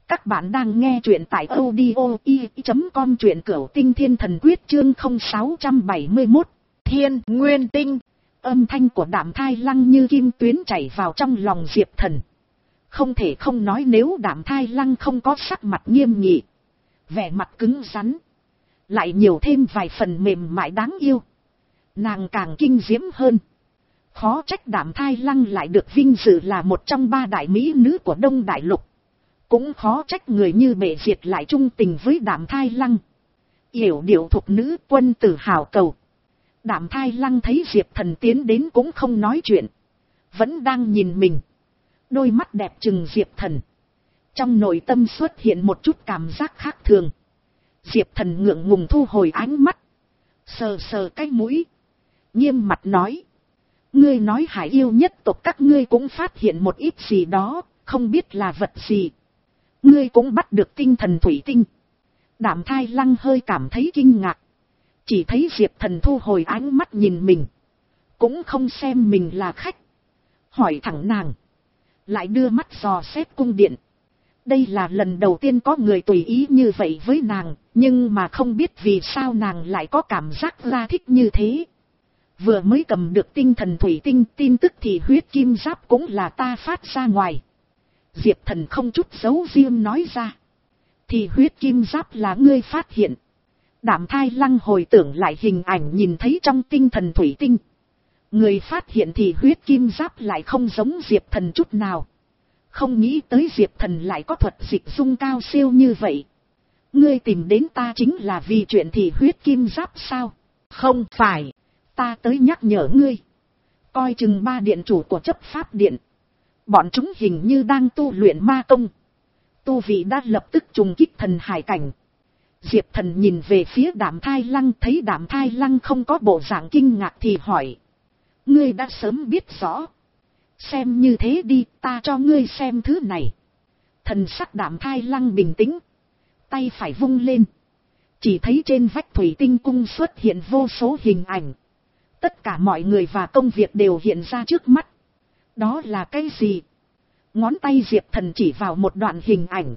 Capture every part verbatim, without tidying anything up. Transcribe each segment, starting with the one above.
Các bạn đang nghe truyện tại audio i chấm com, truyện Cửu Tinh Thiên Thần Quyết chương không sáu bảy mốt. Thiên Nguyên Tinh. Âm thanh của Đạm Thai Lăng như kim tuyến chảy vào trong lòng Diệp Thần. Không thể không nói, nếu Đạm Thai Lăng không có sắc mặt nghiêm nghị, vẻ mặt cứng rắn, lại nhiều thêm vài phần mềm mại đáng yêu, nàng càng kinh diễm hơn. Khó trách Đạm Thai Lăng lại được vinh dự là một trong ba đại mỹ nữ của Đông Đại Lục. Cũng khó trách người như Bệ Diệt lại trung tình với Đạm Thai Lăng. Yểu điệu thục nữ, quân tử hào cầu. Đạm Thai Lăng thấy Diệp Thần tiến đến cũng không nói chuyện, vẫn đang nhìn mình. Đôi mắt đẹp trừng Diệp Thần. Trong nội tâm xuất hiện một chút cảm giác khác thường. Diệp Thần ngượng ngùng thu hồi ánh mắt, sờ sờ cái mũi, nghiêm mặt nói: ngươi nói hải yêu nhất tộc các ngươi cũng phát hiện một ít gì đó, không biết là vật gì. Ngươi cũng bắt được tinh thần thủy tinh. Đạm Thai Lăng hơi cảm thấy kinh ngạc. Chỉ thấy Diệp Thần thu hồi ánh mắt nhìn mình, cũng không xem mình là khách, hỏi thẳng nàng, lại đưa mắt dò xét cung điện. Đây là lần đầu tiên có người tùy ý như vậy với nàng, nhưng mà không biết vì sao nàng lại có cảm giác ra thích như thế. Vừa mới cầm được tinh thần thủy tinh, tin tức thì huyết kim giáp cũng là ta phát ra ngoài. Diệp Thần không chút giấu riêng nói ra. Thì huyết kim giáp là ngươi phát hiện. Đạm Thai Lăng hồi tưởng lại hình ảnh nhìn thấy trong tinh thần thủy tinh. Người phát hiện thì huyết kim giáp lại không giống Diệp Thần chút nào. Không nghĩ tới Diệp Thần lại có thuật dịch dung cao siêu như vậy. Ngươi tìm đến ta chính là vì chuyện thì huyết kim giáp sao? Không phải, ta tới nhắc nhở ngươi. Coi chừng ba điện chủ của chấp pháp điện. Bọn chúng hình như đang tu luyện ma công. Tu vị đã lập tức trùng kích thần hải cảnh. Diệp Thần nhìn về phía Đạm Thai Lăng, thấy Đạm Thai Lăng không có bộ dạng kinh ngạc thì hỏi: ngươi đã sớm biết rõ. Xem như thế đi, ta cho ngươi xem thứ này. Thần sắc Đạm Thai Lăng bình tĩnh, tay phải vung lên. Chỉ thấy trên vách thủy tinh cung xuất hiện vô số hình ảnh. Tất cả mọi người và công việc đều hiện ra trước mắt. Đó là cái gì? Ngón tay Diệp Thần chỉ vào một đoạn hình ảnh.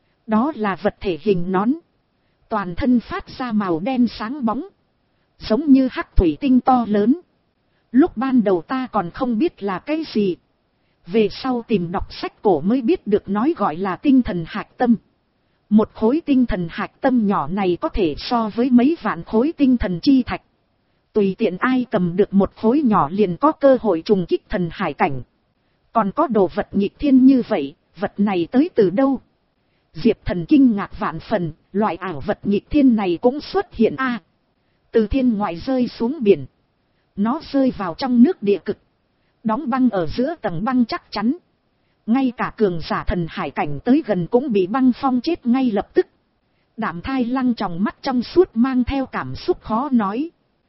Đó là vật thể hình nón. Toàn thân phát ra màu đen sáng bóng, giống như hắc thủy tinh to lớn. Lúc ban đầu ta còn không biết là cái gì. Về sau tìm đọc sách cổ mới biết được, nói gọi là tinh thần hạch tâm. Một khối tinh thần hạch tâm nhỏ này có thể so với mấy vạn khối tinh thần chi thạch. Tùy tiện ai cầm được một khối nhỏ liền có cơ hội trùng kích thần hải cảnh. Còn có đồ vật nghịch thiên như vậy, vật này tới từ đâu? Diệp Thần kinh ngạc vạn phần, loại ảo vật nghịch thiên này cũng xuất hiện a. À, từ thiên ngoại rơi xuống biển. Nó rơi vào trong nước địa cực, đóng băng ở giữa tầng băng chắc chắn. Ngay cả cường giả thần hải cảnh tới gần cũng bị băng phong chết ngay lập tức. Đạm Thai Lăng trong mắt trong suốt mang theo cảm xúc khó nói.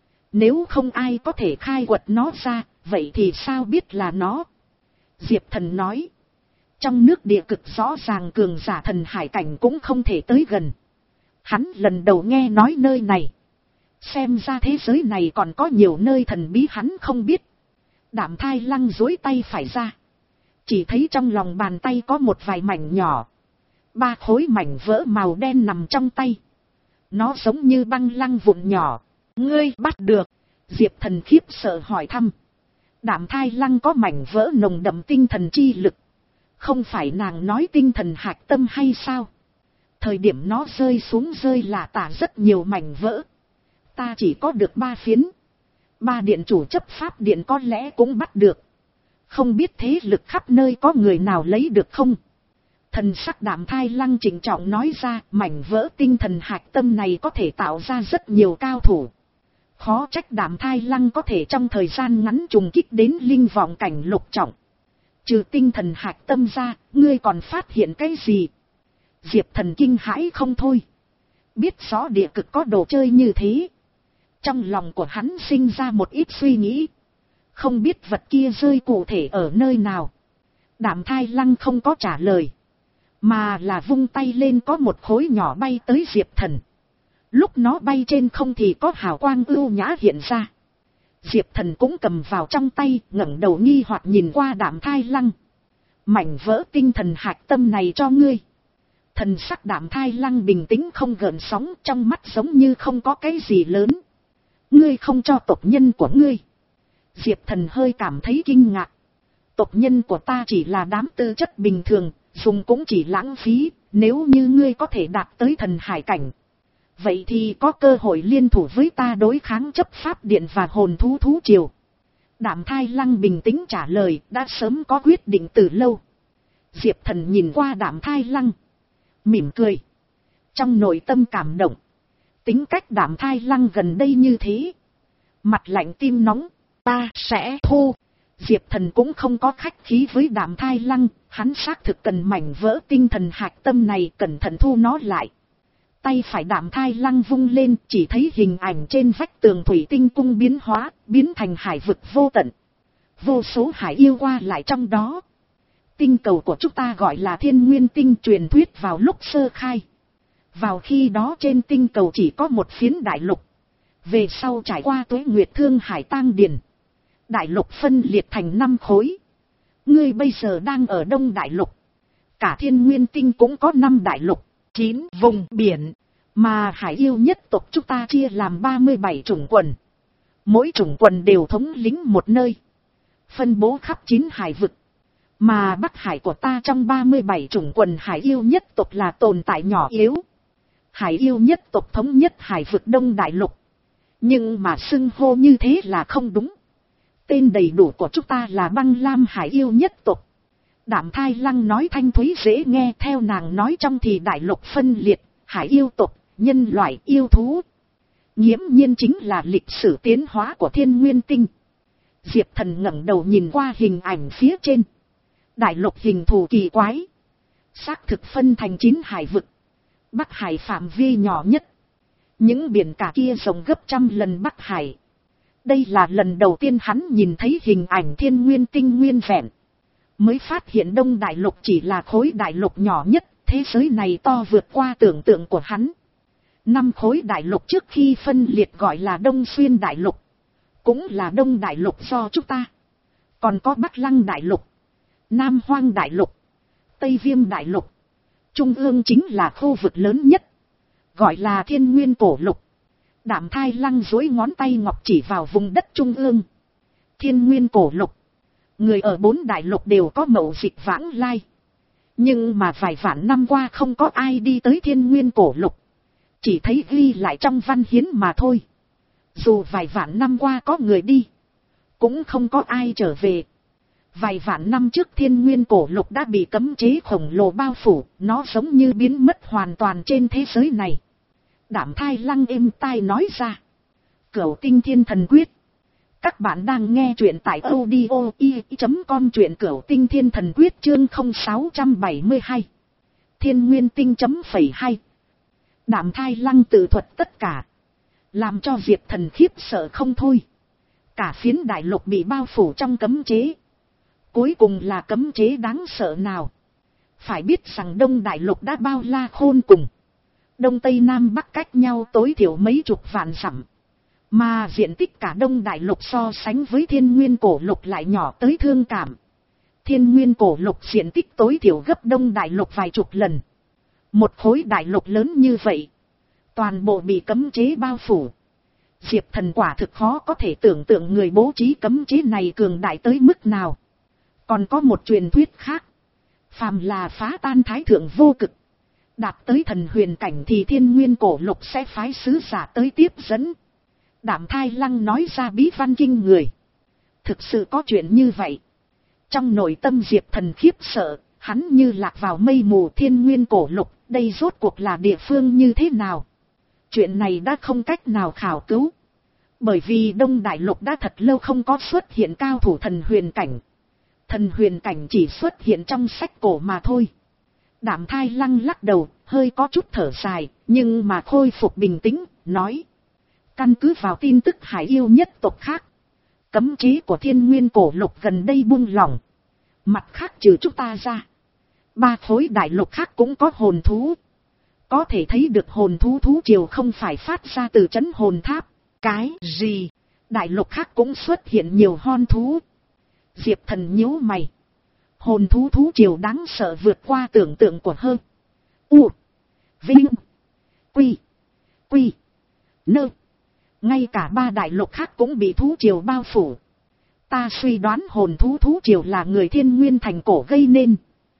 Nếu không ai có thể khai quật nó ra, vậy thì sao biết là nó? Diệp Thần nói. Trong nước địa cực rõ ràng cường giả thần hải cảnh cũng không thể tới gần. Hắn lần đầu nghe nói nơi này. Xem ra thế giới này còn có nhiều nơi thần bí hắn không biết. Đạm Thai Lăng duỗi tay phải ra. Chỉ thấy trong lòng bàn tay có một vài mảnh nhỏ. Ba khối mảnh vỡ màu đen nằm trong tay. Nó giống như băng lăng vụn nhỏ. Ngươi bắt được? Diệp Thần khiếp sợ hỏi thăm. Đạm Thai Lăng có mảnh vỡ nồng đậm tinh thần chi lực. Không phải nàng nói tinh thần hạch tâm hay sao? Thời điểm nó rơi xuống rơi là tả rất nhiều mảnh vỡ. Ta chỉ có được ba phiến. Ba điện chủ chấp pháp điện có lẽ cũng bắt được. Không biết thế lực khắp nơi có người nào lấy được không? Thần sắc Đạm Thai Lăng trịnh trọng nói ra, mảnh vỡ tinh thần hạch tâm này có thể tạo ra rất nhiều cao thủ. Khó trách Đạm Thai Lăng có thể trong thời gian ngắn trùng kích đến linh vọng cảnh lục trọng. Trừ tinh thần hạch tâm ra, ngươi còn phát hiện cái gì? Diệp Thần kinh hãi không thôi. Biết rõ địa cực có đồ chơi như thế. Trong lòng của hắn sinh ra một ít suy nghĩ. Không biết vật kia rơi cụ thể ở nơi nào. Đạm Thai Lăng không có trả lời. Mà là vung tay lên, có một khối nhỏ bay tới Diệp Thần. Lúc nó bay trên không thì có hào quang ưu nhã hiện ra. Diệp Thần cũng cầm vào trong tay, ngẩng đầu nghi hoặc nhìn qua Đạm Thai Lăng. Mảnh vỡ tinh thần hạch tâm này cho ngươi. Thần sắc Đạm Thai Lăng bình tĩnh không gợn sóng, trong mắt giống như không có cái gì lớn. Ngươi không cho tộc nhân của ngươi. Diệp Thần hơi cảm thấy kinh ngạc. Tộc nhân của ta chỉ là đám tư chất bình thường, dùng cũng chỉ lãng phí, nếu như ngươi có thể đạt tới thần hải cảnh. Vậy thì có cơ hội liên thủ với ta đối kháng chấp pháp điện và hồn thú thú triều. Đạm Thai Lăng bình tĩnh trả lời, đã sớm có quyết định từ lâu. Diệp Thần nhìn qua Đạm Thai Lăng, mỉm cười. Trong nội tâm cảm động. Tính cách Đạm Thai Lăng gần đây như thế. Mặt lạnh tim nóng, ta sẽ thu. Diệp Thần cũng không có khách khí với Đạm Thai Lăng, hắn xác thực cần mảnh vỡ tinh thần hạch tâm này, cẩn thận thu nó lại. Tay phải Đạm Thai Lăng vung lên, chỉ thấy hình ảnh trên vách tường thủy tinh cung biến hóa, biến thành hải vực vô tận. Vô số hải yêu qua lại trong đó. Tinh cầu của chúng ta gọi là Thiên Nguyên Tinh, truyền thuyết vào lúc sơ khai. Vào khi đó trên tinh cầu chỉ có một phiến đại lục. Về sau trải qua tuế nguyệt thương hải tang điền, đại lục phân liệt thành năm khối. Ngươi bây giờ đang ở Đông Đại Lục. Cả Thiên Nguyên Tinh cũng có năm đại lục, chín vùng biển. Mà hải yêu nhất tộc chúng ta chia làm ba mươi bảy chủng quần. Mỗi chủng quần đều thống lĩnh một nơi, phân bố khắp chín hải vực. Mà Bắc Hải của ta trong ba mươi bảy chủng quần hải yêu nhất tộc là tồn tại nhỏ yếu. Hải yêu nhất tộc thống nhất hải vực Đông Đại Lục. Nhưng mà xưng hô như thế là không đúng. Tên đầy đủ của chúng ta là Băng Lam hải yêu nhất tộc. Đạm Thai Lăng nói thanh thúy dễ nghe, theo nàng nói trong thì đại lục phân liệt, hải yêu tộc, nhân loại yêu thú. Nghiễm nhiên chính là lịch sử tiến hóa của Thiên Nguyên Tinh. Diệp Thần ngẩng đầu nhìn qua hình ảnh phía trên. Đại lục hình thù kỳ quái. Xác thực phân thành chín hải vực. Bắc Hải phạm vi nhỏ nhất. Những biển cả kia rộng gấp trăm lần Bắc Hải. Đây là lần đầu tiên hắn nhìn thấy hình ảnh Thiên Nguyên Tinh nguyên vẹn. Mới phát hiện Đông Đại Lục chỉ là khối đại lục nhỏ nhất, thế giới này to vượt qua tưởng tượng của hắn. Năm khối đại lục trước khi phân liệt gọi là Đông Xuyên Đại Lục. Cũng là Đông Đại Lục do chúng ta. Còn có Bắc Lăng Đại Lục, Nam Hoang Đại Lục, Tây Viêm Đại Lục. Trung ương chính là khu vực lớn nhất, gọi là Thiên Nguyên Cổ Lục. Đạm Thai Lăng duỗi ngón tay ngọc chỉ vào vùng đất trung ương. Thiên Nguyên Cổ Lục. Người ở bốn đại lục đều có mậu dịch vãng lai. Nhưng mà vài vạn năm qua không có ai đi tới Thiên Nguyên Cổ Lục. Chỉ thấy ghi lại trong văn hiến mà thôi. Dù vài vạn năm qua có người đi, cũng không có ai trở về. Vài vạn năm trước Thiên Nguyên Cổ Lục đã bị cấm chế khổng lồ bao phủ, nó giống như biến mất hoàn toàn trên thế giới này. Đạm Thai Lăng êm tai nói ra. Cửu Tinh Thiên Thần Quyết. Các bạn đang nghe truyện tại audio i chấm com, truyện Cửu Tinh Thiên Thần Quyết chương không sáu bảy hai. Thiên Nguyên Tinh chấm phẩy hai. Đạm Thai Lăng tự thuật tất cả, làm cho Diệp Thần khiếp sợ không thôi. Cả phiến đại lục bị bao phủ trong cấm chế. Cuối cùng là cấm chế đáng sợ nào? Phải biết rằng Đông Đại Lục đã bao la khôn cùng. Đông Tây Nam Bắc cách nhau tối thiểu mấy chục vạn dặm. Mà diện tích cả Đông Đại Lục so sánh với Thiên Nguyên Cổ Lục lại nhỏ tới thương cảm. Thiên Nguyên Cổ Lục diện tích tối thiểu gấp Đông Đại Lục vài chục lần. Một khối đại lục lớn như vậy, toàn bộ bị cấm chế bao phủ. Diệp Thần quả thực khó có thể tưởng tượng người bố trí cấm chế này cường đại tới mức nào. Còn có một truyền thuyết khác. Phàm là phá tan thái thượng vô cực, đạt tới thần huyền cảnh thì Thiên Nguyên Cổ Lục sẽ phái sứ giả tới tiếp dẫn. Đạm Thai Lăng nói ra bí văn kinh người. Thực sự có chuyện như vậy. Trong nội tâm Diệp Thần khiếp sợ, hắn như lạc vào mây mù. Thiên Nguyên Cổ Lục, đây rốt cuộc là địa phương như thế nào? Chuyện này đã không cách nào khảo cứu. Bởi vì Đông Đại Lục đã thật lâu không có xuất hiện cao thủ thần huyền cảnh. Thần huyền cảnh chỉ xuất hiện trong sách cổ mà thôi. Đạm Thai Lăng lắc đầu, hơi có chút thở dài, nhưng mà khôi phục bình tĩnh, nói. Căn cứ vào tin tức hải yêu nhất tộc khác, cấm chế của Thiên Nguyên Cổ Lục gần đây buông lỏng. Mặt khác trừ chúng ta ra, ba khối đại lục khác cũng có hồn thú. Có thể thấy được hồn thú thú triều không phải phát ra từ trấn hồn tháp. Cái gì? Đại lục khác cũng xuất hiện nhiều hon thú. Diệp Thần nhíu mày. Hồn thú thú triều đáng sợ vượt qua tưởng tượng của hơn. U. Vinh. Quy. Quy. Nơ. Ngay cả ba đại lục khác cũng bị thú triều bao phủ. Ta suy đoán hồn thú thú triều là người Thiên Nguyên thành cổ gây nên.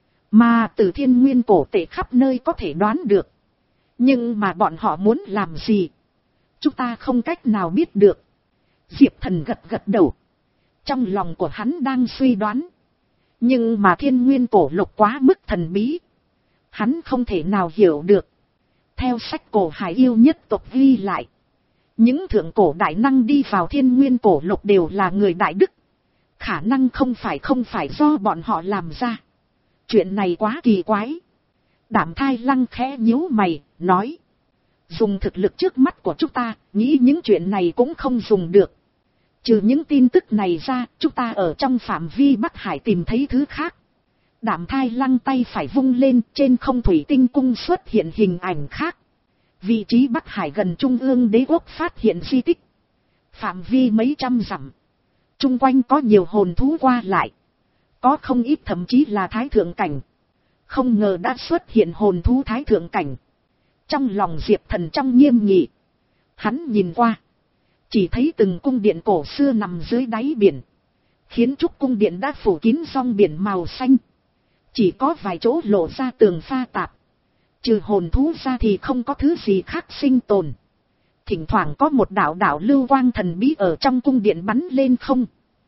Mà từ Thiên Nguyên cổ tệ khắp nơi có thể đoán được. Nhưng mà bọn họ muốn làm gì? Chúng ta không cách nào biết được. Diệp Thần gật gật đầu. Trong lòng của hắn đang suy đoán. Nhưng mà Thiên Nguyên cổ lục quá mức thần bí. Hắn không thể nào hiểu được. Theo sách cổ Hải Yêu nhất tộc ghi lại. Những thượng cổ đại năng đi vào Thiên Nguyên cổ lục đều là người đại đức. Khả năng không phải không phải do bọn họ làm ra. Chuyện này quá kỳ quái. Đảm Thai Lăng khẽ nhíu mày, nói. Dùng thực lực trước mắt của chúng ta, nghĩ những chuyện này cũng không dùng được. Trừ những tin tức này ra, chúng ta ở trong phạm vi Bắc Hải tìm thấy thứ khác. Đảm Thai Lăng tay phải vung lên, trên không thủy tinh cung xuất hiện hình ảnh khác. Vị trí Bắc Hải gần trung ương đế quốc phát hiện di tích. Phạm vi mấy trăm dặm. Trung quanh có nhiều hồn thú qua lại. Có không ít thậm chí là thái thượng cảnh. Không ngờ đã xuất hiện hồn thú thái thượng cảnh. Trong lòng Diệp Thần trong nghiêm nghị. Hắn nhìn qua. Chỉ thấy từng cung điện cổ xưa nằm dưới đáy biển. Khiến trúc cung điện đã phủ kín rong biển màu xanh. Chỉ có vài chỗ lộ ra tường pha tạp. Trừ hồn thú ra thì không có thứ gì khác sinh tồn. Thỉnh thoảng có một đạo đạo lưu quang thần bí ở trong cung điện bắn lên không.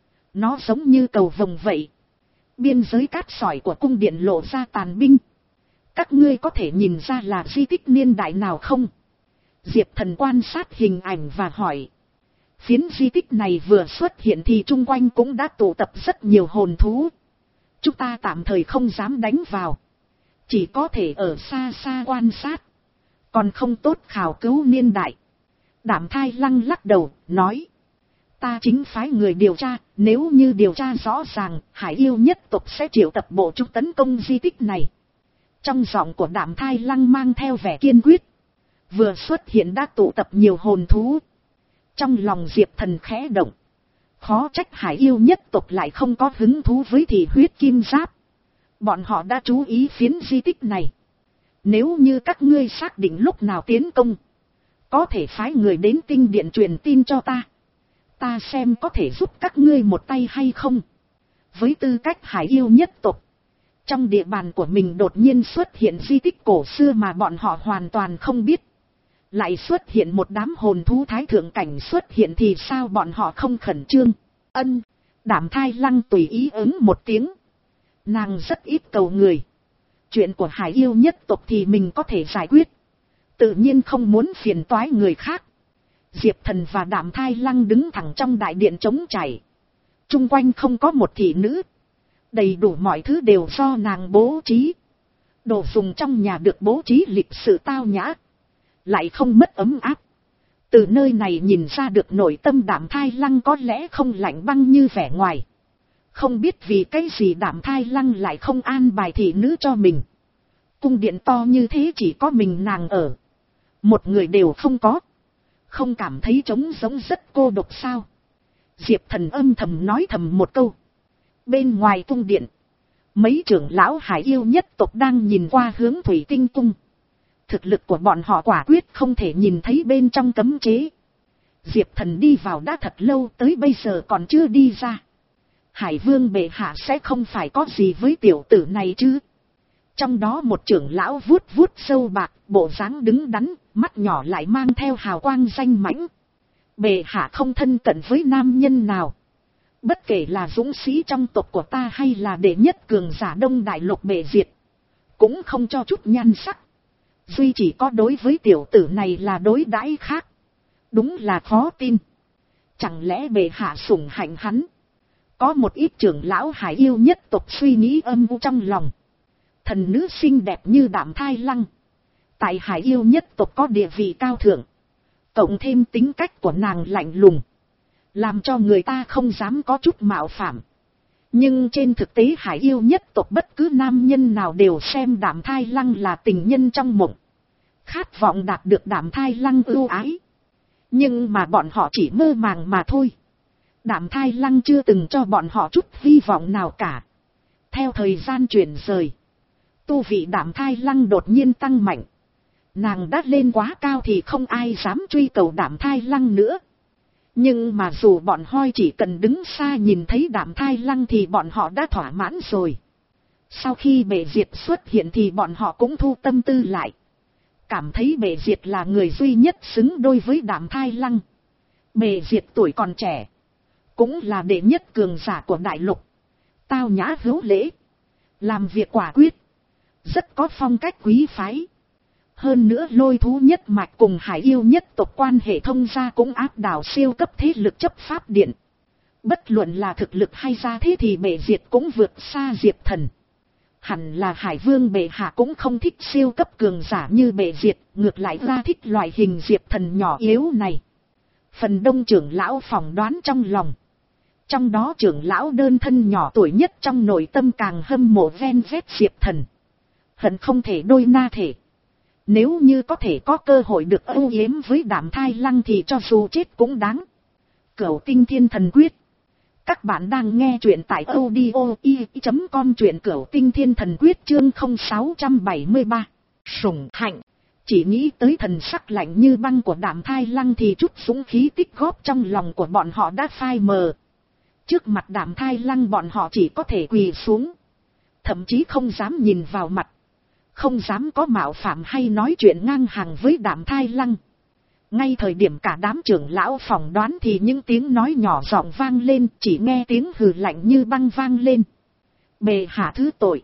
Nó giống như cầu vồng vậy. Biên giới cát sỏi của cung điện lộ ra tàn binh. Các ngươi có thể nhìn ra là di tích niên đại nào không? Diệp Thần quan sát hình ảnh và hỏi. Phiến di tích này vừa xuất hiện thì chung quanh cũng đã tụ tập rất nhiều hồn thú. Chúng ta tạm thời không dám đánh vào. Chỉ có thể ở xa xa quan sát. Còn không tốt khảo cứu niên đại. Đảm Thai Lăng lắc đầu, nói. Ta chính phái người điều tra, nếu như điều tra rõ ràng, Hải Yêu nhất tộc sẽ triệu tập bộ chúng tấn công di tích này. Trong giọng của Đảm Thai Lăng mang theo vẻ kiên quyết. Vừa xuất hiện đã tụ tập nhiều hồn thú. Trong lòng Diệp Thần khẽ động. Khó trách Hải Yêu nhất tộc lại không có hứng thú với thị huyết kim giáp. Bọn họ đã chú ý phiến di tích này. Nếu như các ngươi xác định lúc nào tiến công, có thể phái người đến tinh điện truyền tin cho ta. Ta xem có thể giúp các ngươi một tay hay không. Với tư cách Hải Yêu nhất tộc, trong địa bàn của mình đột nhiên xuất hiện di tích cổ xưa mà bọn họ hoàn toàn không biết. Lại xuất hiện một đám hồn thú thái thượng cảnh xuất hiện thì sao bọn họ không khẩn trương. Ân. Đảm Thai Lăng tùy ý ứng một tiếng. Nàng rất ít cầu người. Chuyện của Hải Yêu nhất tộc thì mình có thể giải quyết. Tự nhiên không muốn phiền toái người khác. Diệp Thần và Đảm Thai Lăng đứng thẳng trong đại điện trống trải. Trung quanh không có một thị nữ. Đầy đủ mọi thứ đều do nàng bố trí. Đồ dùng trong nhà được bố trí lịch sự tao nhã. Lại không mất ấm áp. Từ nơi này nhìn ra được nội tâm Đảm Thai Lăng có lẽ không lạnh băng như vẻ ngoài. Không biết vì cái gì Đảm Thai Lăng lại không an bài thị nữ cho mình. Cung điện to như thế chỉ có mình nàng ở. Một người đều không có. Không cảm thấy trống giống rất cô độc sao? Diệp Thần âm thầm nói thầm một câu. Bên ngoài cung điện, mấy trưởng lão Hải Yêu nhất tộc đang nhìn qua hướng thủy tinh cung. Thực lực của bọn họ quả quyết không thể nhìn thấy bên trong cấm chế. Diệp Thần đi vào đã thật lâu, tới bây giờ còn chưa đi ra. Hải Vương bệ hạ sẽ không phải có gì với tiểu tử này chứ? Trong đó một trưởng lão vuốt vuốt sâu bạc, bộ dáng đứng đắn, mắt nhỏ lại mang theo hào quang danh mãnh. Bệ hạ không thân cận với nam nhân nào. Bất kể là dũng sĩ trong tộc của ta hay là đệ nhất cường giả Đông Đại Lục bệ diệt, cũng không cho chút nhan sắc. Duy chỉ có đối với tiểu tử này là đối đãi khác. Đúng là khó tin. Chẳng lẽ bệ hạ sủng hạnh hắn? Có một ít trưởng lão Hải Yêu nhất tộc suy nghĩ âm u trong lòng. Thần nữ xinh đẹp như Đảm Thai Lăng, tại Hải Yêu nhất tộc có địa vị cao thượng. Cộng thêm tính cách của nàng lạnh lùng, làm cho người ta không dám có chút mạo phạm. Nhưng trên thực tế Hải Yêu nhất tộc bất cứ nam nhân nào đều xem Đảm Thai Lăng là tình nhân trong mộng. Khát vọng đạt được Đảm Thai Lăng ưu ái. Nhưng mà bọn họ chỉ mơ màng mà thôi. Đảm Thai Lăng chưa từng cho bọn họ chút hy vọng nào cả. Theo thời gian chuyển rời, Tu vị Đạm Thai Lăng đột nhiên tăng mạnh. Nàng đã lên quá cao thì không ai dám truy cầu Đạm Thai Lăng nữa. Nhưng mà dù bọn hoi chỉ cần đứng xa nhìn thấy Đạm Thai Lăng thì bọn họ đã thỏa mãn rồi. Sau khi Bệ Diệt xuất hiện thì bọn họ cũng thu tâm tư lại. Cảm thấy Bệ Diệt là người duy nhất xứng đôi với Đạm Thai Lăng. Bệ Diệt tuổi còn trẻ, cũng là đệ nhất cường giả của đại lục. Tao nhã hữu lễ, làm việc quả quyết, rất có phong cách quý phái. Hơn nữa Lôi Thú nhất mạch cùng Hải Yêu nhất tộc quan hệ thông gia cũng áp đảo siêu cấp thế lực chấp pháp điện. Bất luận là thực lực hay gia thế thì Bệ Diệt cũng vượt xa Diệp Thần. Hẳn là Hải Vương bệ hạ cũng không thích siêu cấp cường giả như Bệ Diệt, ngược lại ra thích loại hình Diệp Thần nhỏ yếu này. Phần đông trưởng lão phỏng đoán trong lòng. Trong đó trưởng lão đơn thân nhỏ tuổi nhất trong nội tâm càng hâm mộ ven vét Diệp Thần. Hận không thể đôi na thể. Nếu như có thể có cơ hội được âu yếm với Đạm Thai Lăng thì cho dù chết cũng đáng. Cửu Tinh Thiên Thần Quyết. Các bạn đang nghe truyện tại audio i chấm com, truyện Cửu Tinh Thiên Thần Quyết chương không sáu bảy ba. Sủng hạnh. Chỉ nghĩ tới thần sắc lạnh như băng của Đạm Thai Lăng thì chút dũng khí tích góp trong lòng của bọn họ đã phai mờ. Trước mặt Đạm Thai Lăng bọn họ chỉ có thể quỳ xuống. Thậm chí không dám nhìn vào mặt. Không dám có mạo phạm hay nói chuyện ngang hàng với Đạm Thai Lăng. Ngay thời điểm cả đám trưởng lão phỏng đoán thì những tiếng nói nhỏ giọng vang lên, chỉ nghe tiếng hừ lạnh như băng vang lên. Bệ hạ thứ tội.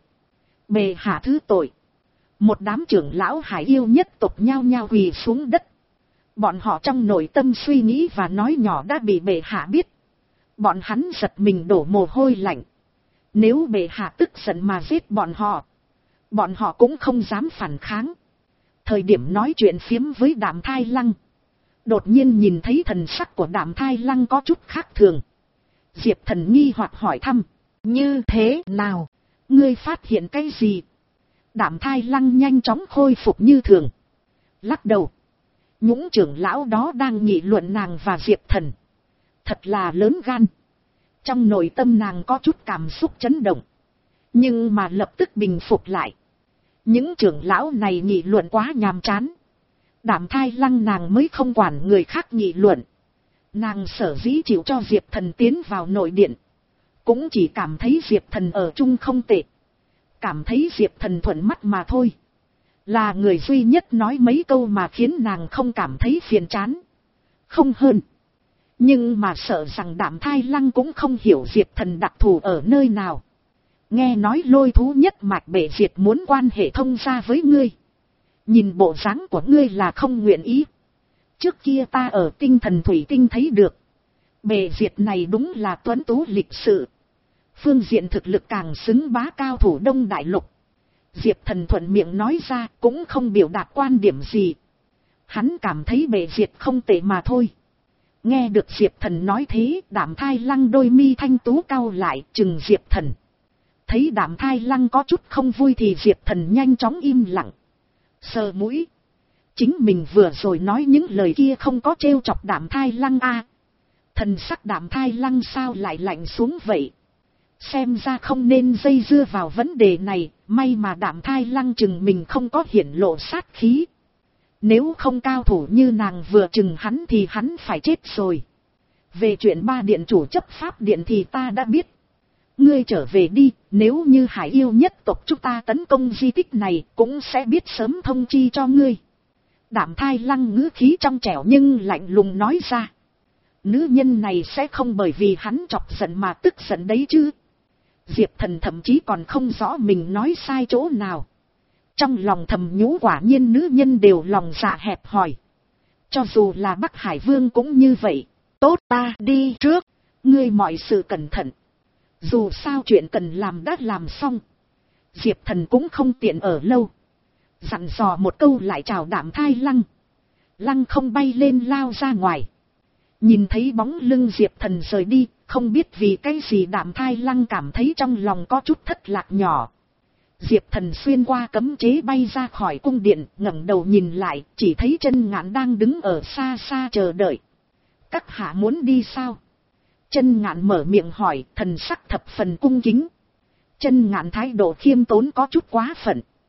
Bệ hạ thứ tội. Một đám trưởng lão Hải Yêu nhất tộc nhao nhao quỳ xuống đất. Bọn họ trong nội tâm suy nghĩ và nói nhỏ đã bị bệ hạ biết. Bọn hắn giật mình đổ mồ hôi lạnh. Nếu bệ hạ tức giận mà giết bọn họ, bọn họ cũng không dám phản kháng. Thời điểm nói chuyện phiếm với Đạm Thai Lăng, đột nhiên nhìn thấy thần sắc của Đạm Thai Lăng có chút khác thường. Diệp Thần nghi hoặc hỏi thăm, như thế nào? Ngươi phát hiện cái gì? Đạm Thai Lăng nhanh chóng khôi phục như thường. Lắc đầu. Những trưởng lão đó đang nghị luận nàng và Diệp Thần. Thật là lớn gan. Trong nội tâm nàng có chút cảm xúc chấn động. Nhưng mà lập tức bình phục lại. Những trưởng lão này nghị luận quá nhàm chán. Đạm Thai Lăng nàng mới không quản người khác nghị luận. Nàng sở dĩ chịu cho Diệp Thần tiến vào nội điện. Cũng chỉ cảm thấy Diệp Thần ở chung không tệ. Cảm thấy Diệp Thần thuận mắt mà thôi. Là người duy nhất nói mấy câu mà khiến nàng không cảm thấy phiền chán. Không hơn. Nhưng mà sợ rằng Đạm Thai Lăng cũng không hiểu Diệp Thần đặc thù ở nơi nào. Nghe nói Lôi Thú nhất mạch Bệ Diệt muốn quan hệ thông gia với ngươi. Nhìn bộ dáng của ngươi là không nguyện ý. Trước kia ta ở Tinh Thần Thủy Tinh thấy được. Bệ Diệt này đúng là tuấn tú lịch sự. Phương diện thực lực càng xứng bá cao thủ Đông Đại Lục. Diệp Thần thuận miệng nói ra cũng không biểu đạt quan điểm gì. Hắn cảm thấy Bệ Diệt không tệ mà thôi. Nghe được Diệp Thần nói thế, Đạm Thai Lăng đôi mi thanh tú cau lại chừng Diệp Thần. Thấy Đạm Thai Lăng có chút không vui thì Diệp Thần nhanh chóng im lặng. Sờ mũi. Chính mình vừa rồi nói những lời kia không có trêu chọc Đạm Thai Lăng a. À. Thần sắc Đạm Thai Lăng sao lại lạnh xuống vậy? Xem ra không nên dây dưa vào vấn đề này, may mà Đạm Thai Lăng chừng mình không có hiển lộ sát khí. Nếu không cao thủ như nàng vừa chừng hắn thì hắn phải chết rồi. Về chuyện ba điện chủ chấp pháp điện thì ta đã biết. Ngươi trở về đi, nếu như Hải Yêu nhất tộc chúng ta tấn công di tích này cũng sẽ biết sớm thông chi cho ngươi. Đạm Thai Lăng ngữ khí trong trẻo nhưng lạnh lùng nói ra. Nữ nhân này sẽ không bởi vì hắn chọc giận mà tức giận đấy chứ. Diệp Thần thậm chí còn không rõ mình nói sai chỗ nào. Trong lòng thầm nhủ quả nhiên nữ nhân đều lòng dạ hẹp hòi. Cho dù là Bắc Hải Vương cũng như vậy. Tốt, ta đi trước. Ngươi mọi sự cẩn thận. Dù sao chuyện cần làm đã làm xong. Diệp Thần cũng không tiện ở lâu. Dặn dò một câu lại chào Đạm Thai Lăng. Lăng không bay lên lao ra ngoài. Nhìn thấy bóng lưng Diệp Thần rời đi, không biết vì cái gì Đạm Thai Lăng cảm thấy trong lòng có chút thất lạc nhỏ. Diệp Thần xuyên qua cấm chế bay ra khỏi cung điện, ngẩng đầu nhìn lại, chỉ thấy Chân Ngạn đang đứng ở xa xa chờ đợi. Các hạ muốn đi sao? Chân Ngạn mở miệng hỏi, thần sắc thập phần cung kính. Chân Ngạn thái độ khiêm tốn có chút quá phận.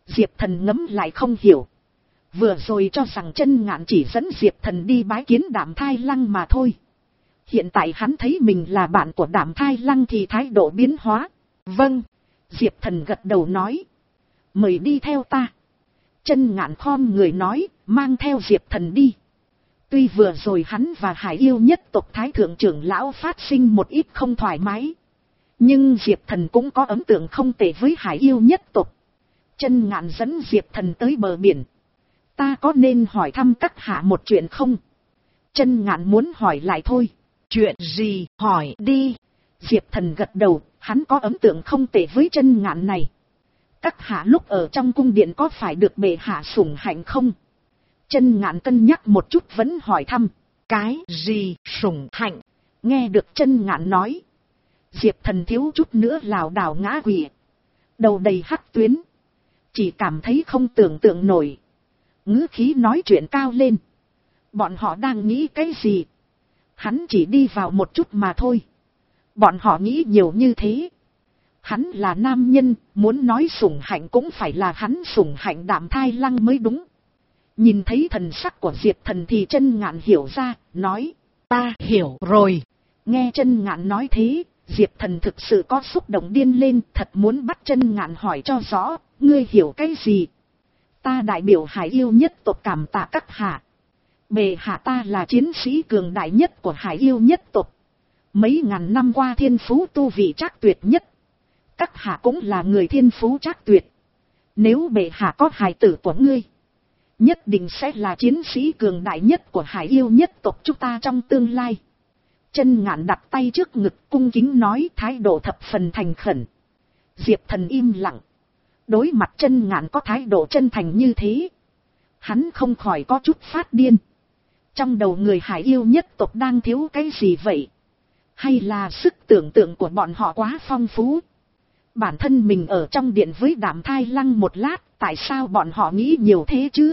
Diệp Thần ngẫm lại không hiểu. Vừa rồi cho rằng Chân Ngạn chỉ dẫn Diệp Thần đi bái kiến Đạm Thai Lăng mà thôi. Hiện tại hắn thấy mình là bạn của Đạm Thai Lăng thì thái độ biến hóa. Vâng, Diệp Thần gật đầu nói. Mời đi theo ta. Chân Ngạn khom người nói, mang theo Diệp Thần đi. Tuy vừa rồi hắn và Hải Yêu nhất tộc Thái Thượng trưởng lão phát sinh một ít không thoải mái. Nhưng Diệp Thần cũng có ấn tượng không tệ với Hải Yêu nhất tộc. Chân Ngạn dẫn Diệp Thần tới bờ biển. Ta có nên hỏi thăm các hạ một chuyện không? Chân Ngạn muốn hỏi lại thôi. Chuyện gì, hỏi đi. Diệp Thần gật đầu, hắn có ấn tượng không tệ với Chân Ngạn này. Các hạ lúc ở trong cung điện có phải được bệ hạ sủng hạnh không? Chân Ngạn cân nhắc một chút vẫn hỏi thăm. Cái gì sủng hạnh? Nghe được Chân Ngạn nói. Diệp Thần thiếu chút nữa lảo đảo ngã quỵ. Đầu đầy hắc tuyến. Chỉ cảm thấy không tưởng tượng nổi. Ngữ khí nói chuyện cao lên. Bọn họ đang nghĩ cái gì? Hắn chỉ đi vào một chút mà thôi. Bọn họ nghĩ nhiều như thế. Hắn là nam nhân, muốn nói sủng hạnh cũng phải là hắn sủng hạnh Đạm Thai Lăng mới đúng. Nhìn thấy thần sắc của Diệp Thần thì Chân Ngạn hiểu ra, nói. Ta hiểu rồi. Nghe Chân Ngạn nói thế, Diệp Thần thực sự có xúc động điên lên, thật muốn bắt Chân Ngạn hỏi cho rõ, ngươi hiểu cái gì? Ta đại biểu Hải Yêu nhất tộc cảm tạ các hạ. Bệ hạ ta là chiến sĩ cường đại nhất của Hải Yêu nhất tộc. Mấy ngàn năm qua thiên phú tu vị trác tuyệt nhất. Các hạ cũng là người thiên phú trác tuyệt. Nếu bệ hạ có hài tử của ngươi, nhất định sẽ là chiến sĩ cường đại nhất của Hải Yêu nhất tộc chúng ta trong tương lai. Chân Ngạn đặt tay trước ngực cung kính nói, thái độ thập phần thành khẩn. Diệp Thần im lặng. Đối mặt Chân Ngạn có thái độ chân thành như thế, hắn không khỏi có chút phát điên. Trong đầu người Hải Yêu nhất tộc đang thiếu cái gì vậy? Hay là sức tưởng tượng của bọn họ quá phong phú? Bản thân mình ở trong điện với Đạm Thai Lăng một lát, tại sao bọn họ nghĩ nhiều thế chứ?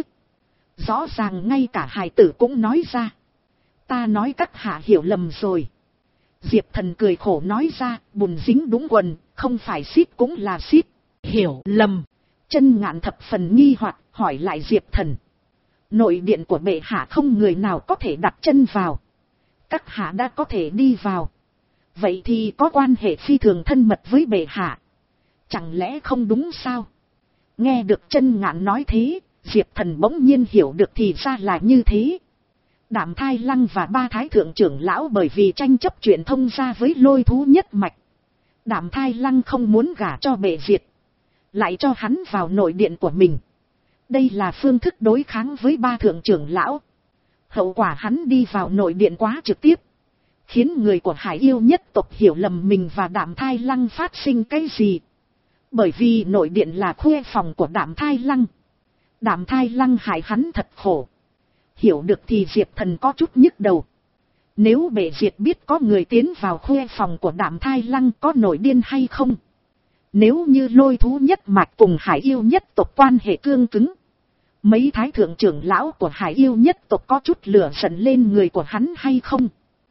Rõ ràng ngay cả hài tử cũng nói ra. Ta nói các hạ hiểu lầm rồi. Diệp Thần cười khổ nói ra, bùn dính đúng quần, không phải xít cũng là xít. Hiểu lầm. Chân Ngạn thập phần nghi hoặc, hỏi lại Diệp Thần. Nội điện của bệ hạ không người nào có thể đặt chân vào. Các hạ đã có thể đi vào. Vậy thì có quan hệ phi thường thân mật với bệ hạ. Chẳng lẽ không đúng sao? Nghe được Chân Ngạn nói thế, Diệp Thần bỗng nhiên hiểu được thì ra là như thế. Đạm Thai Lăng và ba thái thượng trưởng lão bởi vì tranh chấp chuyện thông gia với Lôi Thú nhất mạch. Đạm Thai Lăng không muốn gả cho bệ Diệt, lại cho hắn vào nội điện của mình. Đây là phương thức đối kháng với ba thượng trưởng lão. Hậu quả hắn đi vào nội điện quá trực tiếp, khiến người của Hải Yêu nhất tộc hiểu lầm mình và Đạm Thai Lăng phát sinh cái gì. Bởi vì nội điện là khuê phòng của Đạm Thai Lăng. Đạm Thai Lăng hại hắn thật khổ. Hiểu được thì Diệp Thần có chút nhức đầu. Nếu bệ Diệt biết có người tiến vào khuê phòng của Đạm Thai Lăng có nổi điên hay không? Nếu như Lôi Thú nhất mạch cùng Hải Yêu nhất tộc quan hệ cương cứng, mấy thái thượng trưởng lão của Hải Yêu nhất tộc có chút lửa giận lên người của hắn hay không?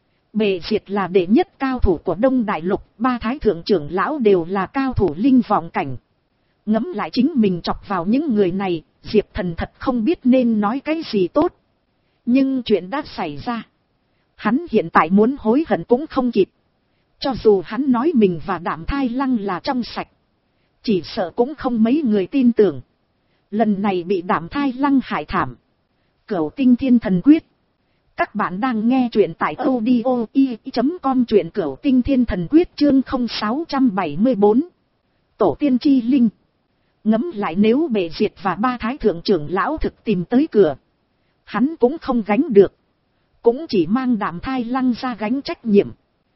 Bệ Diệt là đệ nhất cao thủ của Đông Đại Lục, ba thái thượng trưởng lão đều là cao thủ linh vọng cảnh. Ngẫm lại chính mình chọc vào những người này, Diệp Thần thật không biết nên nói cái gì tốt. Nhưng chuyện đã xảy ra. Hắn hiện tại muốn hối hận cũng không kịp. Cho dù hắn nói mình và Đạm Thai Lăng là trong sạch, chỉ sợ cũng không mấy người tin tưởng. Lần này bị Đạm Thai Lăng hại thảm. Cửu Tinh Thiên Thần Quyết. Các bạn đang nghe truyện tại audio i chấm com, truyện Cửu Tinh Thiên Thần Quyết chương không sáu bảy bốn. Tổ tiên chi linh. Ngẫm lại nếu bệ Diệt và ba thái thượng trưởng lão thực tìm tới cửa, hắn cũng không gánh được. Cũng chỉ mang Đạm Thai Lăng ra gánh trách nhiệm.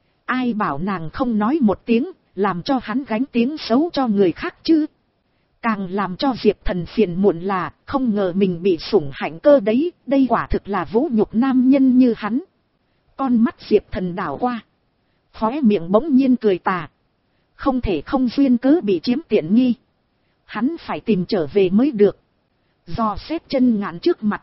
Ai bảo nàng không nói một tiếng, làm cho hắn gánh tiếng xấu cho người khác chứ. Càng làm cho Diệp Thần phiền muộn là, không ngờ mình bị sủng hạnh cơ đấy, đây quả thực là vũ nhục nam nhân như hắn. Con mắt Diệp Thần đảo qua, khóe miệng bỗng nhiên cười tà. Không thể không duyên cớ bị chiếm tiện nghi. Hắn phải tìm trở về mới được. Dò xét Chân Ngạn trước mặt,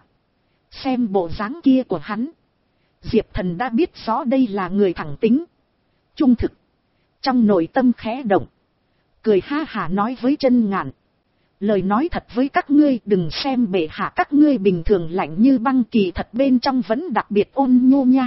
xem bộ dáng kia của hắn, Diệp Thần đã biết rõ đây là người thẳng tính, trung thực. Trong nội tâm khẽ động, cười ha hả nói với Chân Ngạn. Lời nói thật với các ngươi, đừng xem bệ hạ các ngươi bình thường lạnh như băng, kỳ thật bên trong vẫn đặc biệt ôn nhu nha.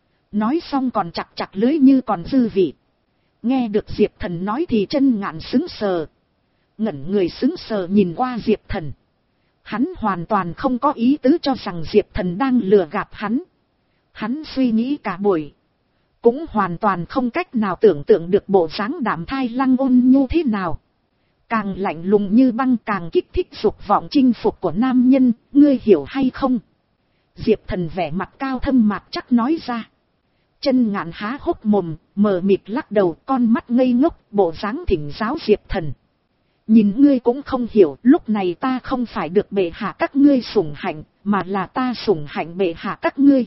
Nói xong còn chặt chặt lưới như còn dư vị. Nghe được Diệp Thần nói thì Chân Ngạn sững sờ. Ngẩn người sững sờ nhìn qua Diệp Thần. Hắn hoàn toàn không có ý tứ cho rằng Diệp Thần đang lừa gạt hắn. Hắn suy nghĩ cả buổi, cũng hoàn toàn không cách nào tưởng tượng được bộ dáng Đạm Thai Lăng ôn nhu thế nào. Càng lạnh lùng như băng càng kích thích dục vọng chinh phục của nam nhân, ngươi hiểu hay không? Diệp Thần vẻ mặt cao thâm mạc chắc nói ra. Chân Ngạn há hốc mồm, mờ mịt lắc đầu, con mắt ngây ngốc, bộ dáng thỉnh giáo Diệp Thần. Nhìn ngươi cũng không hiểu, lúc này ta không phải được bệ hạ các ngươi sủng hạnh, mà là ta sủng hạnh bệ hạ các ngươi.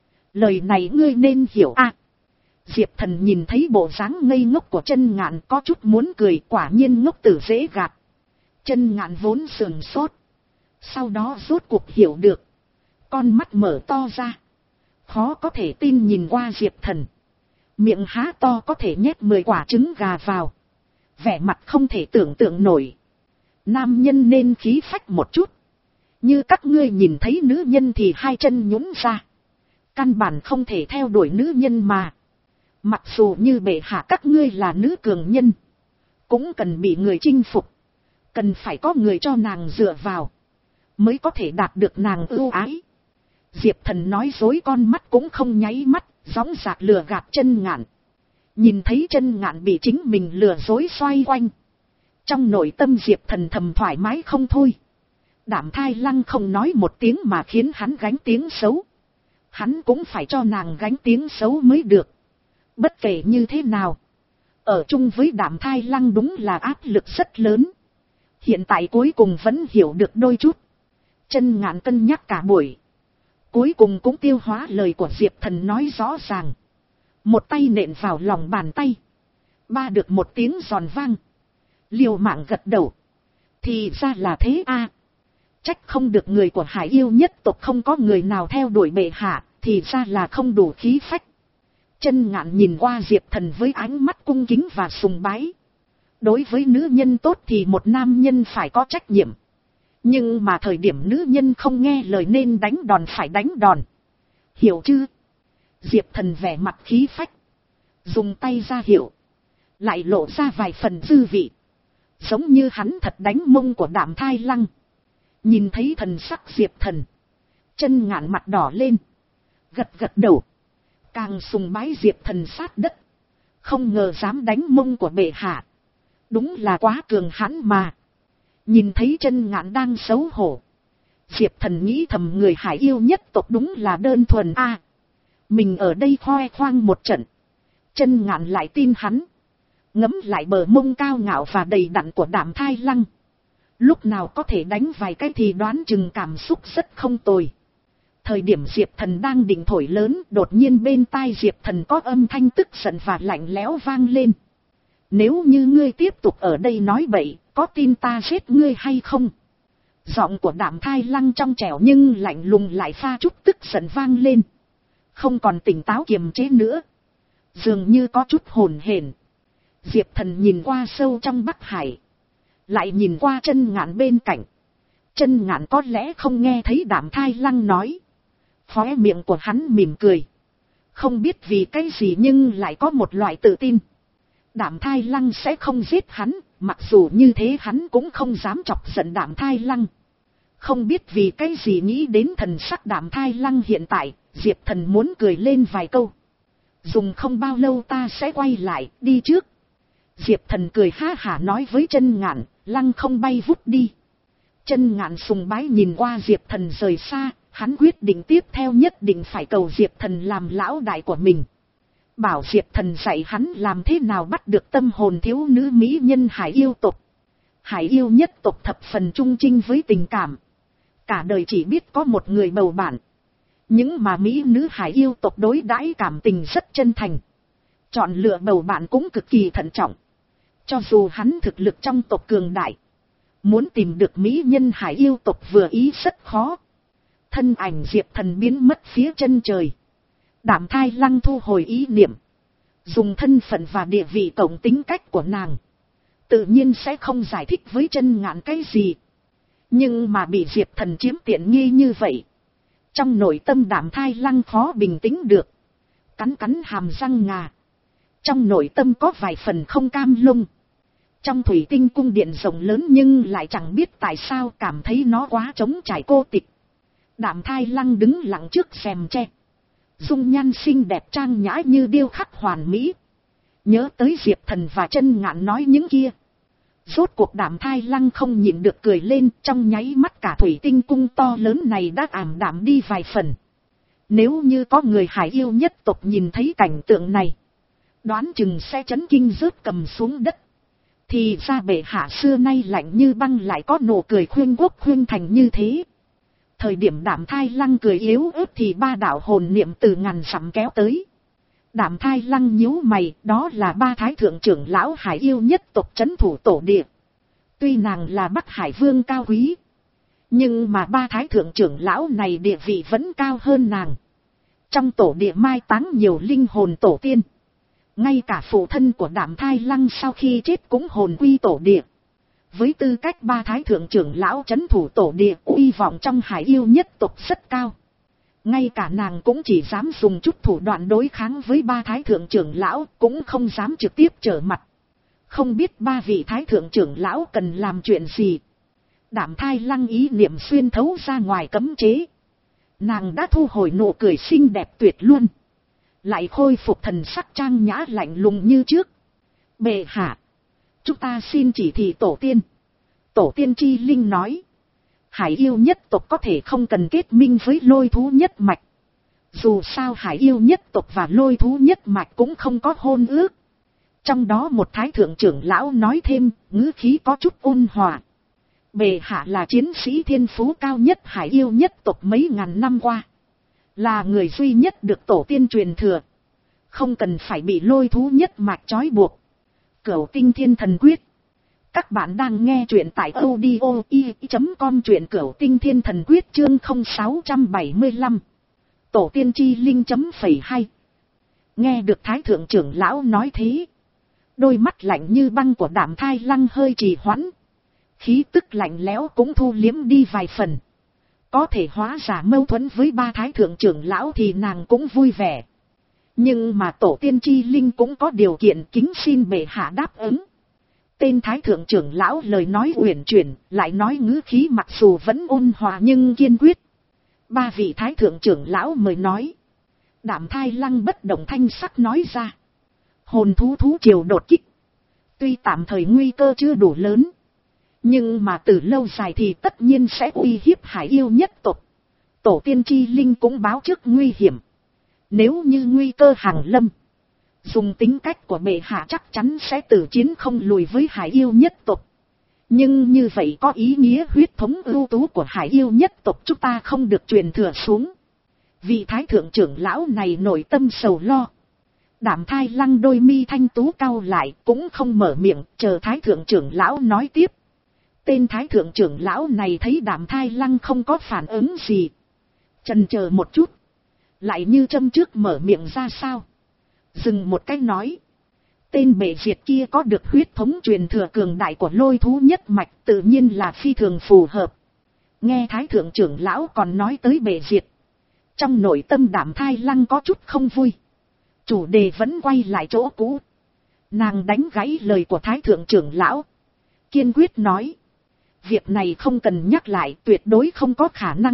Lời này ngươi nên hiểu a. À, Diệp Thần nhìn thấy bộ dáng ngây ngốc của Chân Ngạn có chút muốn cười, quả nhiên ngốc tử dễ gạt. Chân Ngạn vốn sườn sốt, sau đó rốt cuộc hiểu được, con mắt mở to ra, khó có thể tin nhìn qua Diệp Thần, miệng há to có thể nhét mười quả trứng gà vào, vẻ mặt không thể tưởng tượng nổi. Nam nhân nên khí phách một chút, như các ngươi nhìn thấy nữ nhân thì hai chân nhũn ra, căn bản không thể theo đuổi nữ nhân mà. Mặc dù như bệ hạ các ngươi là nữ cường nhân, cũng cần bị người chinh phục, cần phải có người cho nàng dựa vào, mới có thể đạt được nàng ưu ái. Diệp Thần nói dối con mắt cũng không nháy mắt, dõng dạc lừa gạt Chân Ngạn. Nhìn thấy Chân Ngạn bị chính mình lừa dối xoay quanh, trong nội tâm Diệp Thần thầm thoải mái không thôi. Đạm Thai Lăng không nói một tiếng mà khiến hắn gánh tiếng xấu, hắn cũng phải cho nàng gánh tiếng xấu mới được. Bất kể như thế nào, ở chung với Đạm Thai Lăng đúng là áp lực rất lớn. Hiện tại cuối cùng vẫn hiểu được đôi chút. Chân Ngạn cân nhắc cả buổi, cuối cùng cũng tiêu hóa lời của Diệp Thần nói rõ ràng. Một tay nện vào lòng bàn tay, ba được một tiếng giòn vang, liều mạng gật đầu. Thì ra là thế a. À, trách không được người của Hải Yêu nhất tộc không có người nào theo đuổi bệ hạ, thì ra là không đủ khí phách. Chân Ngạn nhìn qua Diệp Thần với ánh mắt cung kính và sùng bái. Đối với nữ nhân tốt thì một nam nhân phải có trách nhiệm. Nhưng mà thời điểm nữ nhân không nghe lời nên đánh đòn phải đánh đòn. Hiểu chứ? Diệp Thần vẻ mặt khí phách, dùng tay ra hiệu, lại lộ ra vài phần dư vị, giống như hắn thật đánh mông của Đạm Thai Lăng. Nhìn thấy thần sắc Diệp Thần, Chân Ngạn mặt đỏ lên, gật gật đầu, càng sùng bái Diệp Thần sát đất. Không ngờ dám đánh mông của bệ hạ, đúng là quá cường hãn mà. Nhìn thấy Chân Ngạn đang xấu hổ, Diệp Thần nghĩ thầm người Hải Yêu nhất tộc đúng là đơn thuần a. À, mình ở đây khoe khoang một trận, Chân Ngạn lại tin hắn. Ngấm lại bờ mông cao ngạo và đầy đặn của Đạm Thai Lăng, lúc nào có thể đánh vài cái thì đoán chừng cảm xúc rất không tồi. Thời điểm Diệp Thần đang định thổi lớn, đột nhiên bên tai Diệp Thần có âm thanh tức giận và lạnh lẽo vang lên. Nếu như ngươi tiếp tục ở đây nói bậy, có tin ta giết ngươi hay không? Giọng của Đạm Thai Lăng trong trẻo nhưng lạnh lùng lại pha chút tức giận vang lên. Không còn tỉnh táo kiềm chế nữa, dường như có chút hồn hển. Diệp Thần nhìn qua sâu trong Bắc Hải, lại nhìn qua Chân Ngạn bên cạnh. Chân Ngạn có lẽ không nghe thấy Đạm Thai Lăng nói, khóe miệng của hắn mỉm cười. Không biết vì cái gì nhưng lại có một loại tự tin. Đạm Thai Lăng sẽ không giết hắn, mặc dù như thế hắn cũng không dám chọc giận Đạm Thai Lăng. Không biết vì cái gì nghĩ đến thần sắc Đạm Thai Lăng hiện tại, Diệp Thần muốn cười lên vài câu. Dùng không bao lâu ta sẽ quay lại, đi trước. Diệp Thần cười ha hả nói với Chân Ngạn, lăng không bay vút đi. Chân Ngạn sùng bái nhìn qua Diệp Thần rời xa, hắn quyết định tiếp theo nhất định phải cầu Diệp Thần làm lão đại của mình. Bảo Diệp Thần dạy hắn làm thế nào bắt được tâm hồn thiếu nữ mỹ nhân Hải Yêu tộc. Hải Yêu nhất tộc thập phần trung trinh với tình cảm, cả đời chỉ biết có một người bầu bạn. Những mà mỹ nữ Hải Yêu tộc đối đãi cảm tình rất chân thành, chọn lựa bầu bạn cũng cực kỳ thận trọng. Cho dù hắn thực lực trong tộc cường đại, muốn tìm được mỹ nhân Hải Yêu tộc vừa ý rất khó. Thân ảnh Diệp Thần biến mất phía chân trời. Đạm Thai Lăng thu hồi ý niệm, dùng thân phận và địa vị cộng tính cách của nàng, tự nhiên sẽ không giải thích với Chân Ngạn cái gì. Nhưng mà bị Diệp Thần chiếm tiện nghi như vậy, trong nội tâm Đạm Thai Lăng khó bình tĩnh được. Cắn cắn hàm răng ngà, trong nội tâm có vài phần không cam lung. Trong thủy tinh cung điện rộng lớn nhưng lại chẳng biết tại sao cảm thấy nó quá trống trải cô tịch. Đạm Thai Lăng đứng lặng trước rèm tre, dung nhan xinh đẹp trang nhã như điêu khắc hoàn mỹ. Nhớ tới Diệp Thần và Chân Ngạn nói những kia, rốt cuộc Đạm Thai Lăng không nhịn được cười lên. Trong nháy mắt cả thủy tinh cung to lớn này đã ảm đạm đi vài phần. Nếu như có người hải yêu nhất tộc nhìn thấy cảnh tượng này, đoán chừng sẽ chấn kinh rớt cầm xuống đất. Thì ra bệ hạ xưa nay lạnh như băng lại có nụ cười khuyên quốc khuyên thành như thế. Thời điểm Đạm Thai Lăng cười yếu ớt thì ba đạo hồn niệm từ ngàn dặm kéo tới. Đạm Thai Lăng nhíu mày, đó là ba thái thượng trưởng lão hải yêu nhất tộc trấn thủ tổ địa. Tuy nàng là Bắc Hải Vương cao quý, nhưng mà ba thái thượng trưởng lão này địa vị vẫn cao hơn nàng. Trong tổ địa mai táng nhiều linh hồn tổ tiên. Ngay cả phụ thân của Đạm Thai Lăng sau khi chết cũng hồn quy tổ địa. Với tư cách ba thái thượng trưởng lão trấn thủ tổ địa, uy vọng trong hải yêu nhất tộc rất cao. Ngay cả nàng cũng chỉ dám dùng chút thủ đoạn đối kháng với ba thái thượng trưởng lão, cũng không dám trực tiếp trở mặt. Không biết ba vị thái thượng trưởng lão cần làm chuyện gì. Đạm Thai Lăng ý niệm xuyên thấu ra ngoài cấm chế. Nàng đã thu hồi nụ cười xinh đẹp tuyệt luôn, lại khôi phục thần sắc trang nhã lạnh lùng như trước. Bệ hạ, chúng ta xin chỉ thị tổ tiên. Tổ tiên chi linh nói, hải yêu nhất tộc có thể không cần kết minh với lôi thú nhất mạch. Dù sao hải yêu nhất tộc và lôi thú nhất mạch cũng không có hôn ước. Trong đó một thái thượng trưởng lão nói thêm, ngữ khí có chút ôn hòa. Bệ hạ là chiến sĩ thiên phú cao nhất hải yêu nhất tộc mấy ngàn năm qua, là người duy nhất được tổ tiên truyền thừa, không cần phải bị lôi thú nhất mạch trói buộc. Cửu Tinh Thiên Thần Quyết. Các bạn đang nghe truyện tại audio i chấm com, truyện Cửu Tinh Thiên Thần Quyết chương không sáu bảy lăm. Tổ tiên chi linh chấm phẩy hai. Nghe được thái thượng trưởng lão nói thế, đôi mắt lạnh như băng của Đạm Thai Lăng hơi trì hoãn, khí tức lạnh lẽo cũng thu liếm đi vài phần. Có thể hóa giả mâu thuẫn với ba thái thượng trưởng lão thì nàng cũng vui vẻ. Nhưng mà tổ tiên chi linh cũng có điều kiện, kính xin bệ hạ đáp ứng. Tên thái thượng trưởng lão lời nói uyển chuyển, lại nói ngữ khí mặc dù vẫn ôn hòa nhưng kiên quyết. Ba vị thái thượng trưởng lão mời nói. Đạm Thai Lăng bất động thanh sắc nói ra. Hồn thú thú triều đột kích. Tuy tạm thời nguy cơ chưa đủ lớn, nhưng mà từ lâu dài thì tất nhiên sẽ uy hiếp hải yêu nhất tộc. Tổ tiên chi linh cũng báo trước nguy hiểm. Nếu như nguy cơ hàng lâm, dùng tính cách của bệ hạ chắc chắn sẽ tử chiến không lùi với hải yêu nhất tộc. Nhưng như vậy có ý nghĩa huyết thống ưu tú của hải yêu nhất tộc chúng ta không được truyền thừa xuống. Vị thái thượng trưởng lão này nội tâm sầu lo. Đạm Thai Lăng đôi mi thanh tú cau lại, cũng không mở miệng, chờ thái thượng trưởng lão nói tiếp. Tên thái thượng trưởng lão này thấy Đạm Thai Lăng không có phản ứng gì, chần chờ một chút, lại như châm trước mở miệng ra sao. Dừng một cái nói, tên bệ diệt kia có được huyết thống truyền thừa cường đại của lôi thú nhất mạch, tự nhiên là phi thường phù hợp. Nghe thái thượng trưởng lão còn nói tới bệ diệt, trong nội tâm Đạm Thai Lăng có chút không vui. Chủ đề vẫn quay lại chỗ cũ. Nàng đánh gãy lời của thái thượng trưởng lão, kiên quyết nói, việc này không cần nhắc lại, tuyệt đối không có khả năng.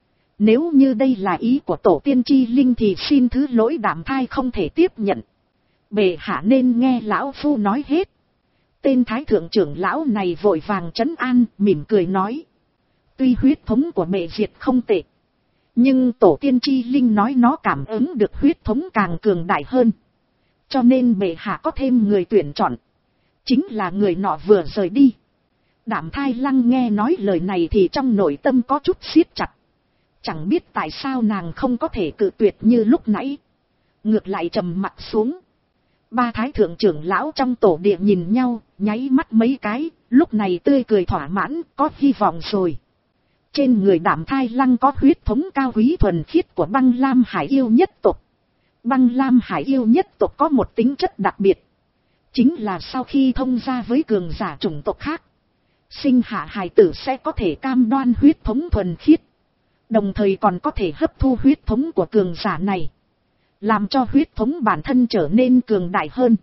Nếu như đây là ý của tổ tiên chi linh thì xin thứ lỗi, Đạm Thai không thể tiếp nhận. Bệ hạ nên nghe lão phu nói hết. Tên thái thượng trưởng lão này vội vàng trấn an, mỉm cười nói. Tuy huyết thống của bệ diệt không tệ, nhưng tổ tiên chi linh nói nó cảm ứng được huyết thống càng cường đại hơn. Cho nên bệ hạ có thêm người tuyển chọn, chính là người nọ vừa rời đi. Đạm Thai Lăng nghe nói lời này thì trong nội tâm có chút siết chặt. Chẳng biết tại sao nàng không có thể cự tuyệt như lúc nãy, ngược lại trầm mặt xuống. Ba thái thượng trưởng lão trong tổ địa nhìn nhau, nháy mắt mấy cái, lúc này tươi cười thỏa mãn, có hy vọng rồi. Trên người Đạm Thai Lăng có huyết thống cao quý thuần khiết của băng lam hải yêu nhất tộc. Băng lam hải yêu nhất tộc có một tính chất đặc biệt, Chính là sau khi thông gia với cường giả chủng tộc khác, sinh hạ hài tử sẽ có thể cam đoan huyết thống thuần khiết. Đồng thời còn có thể hấp thu huyết thống của cường giả này, làm cho huyết thống bản thân trở nên cường đại hơn.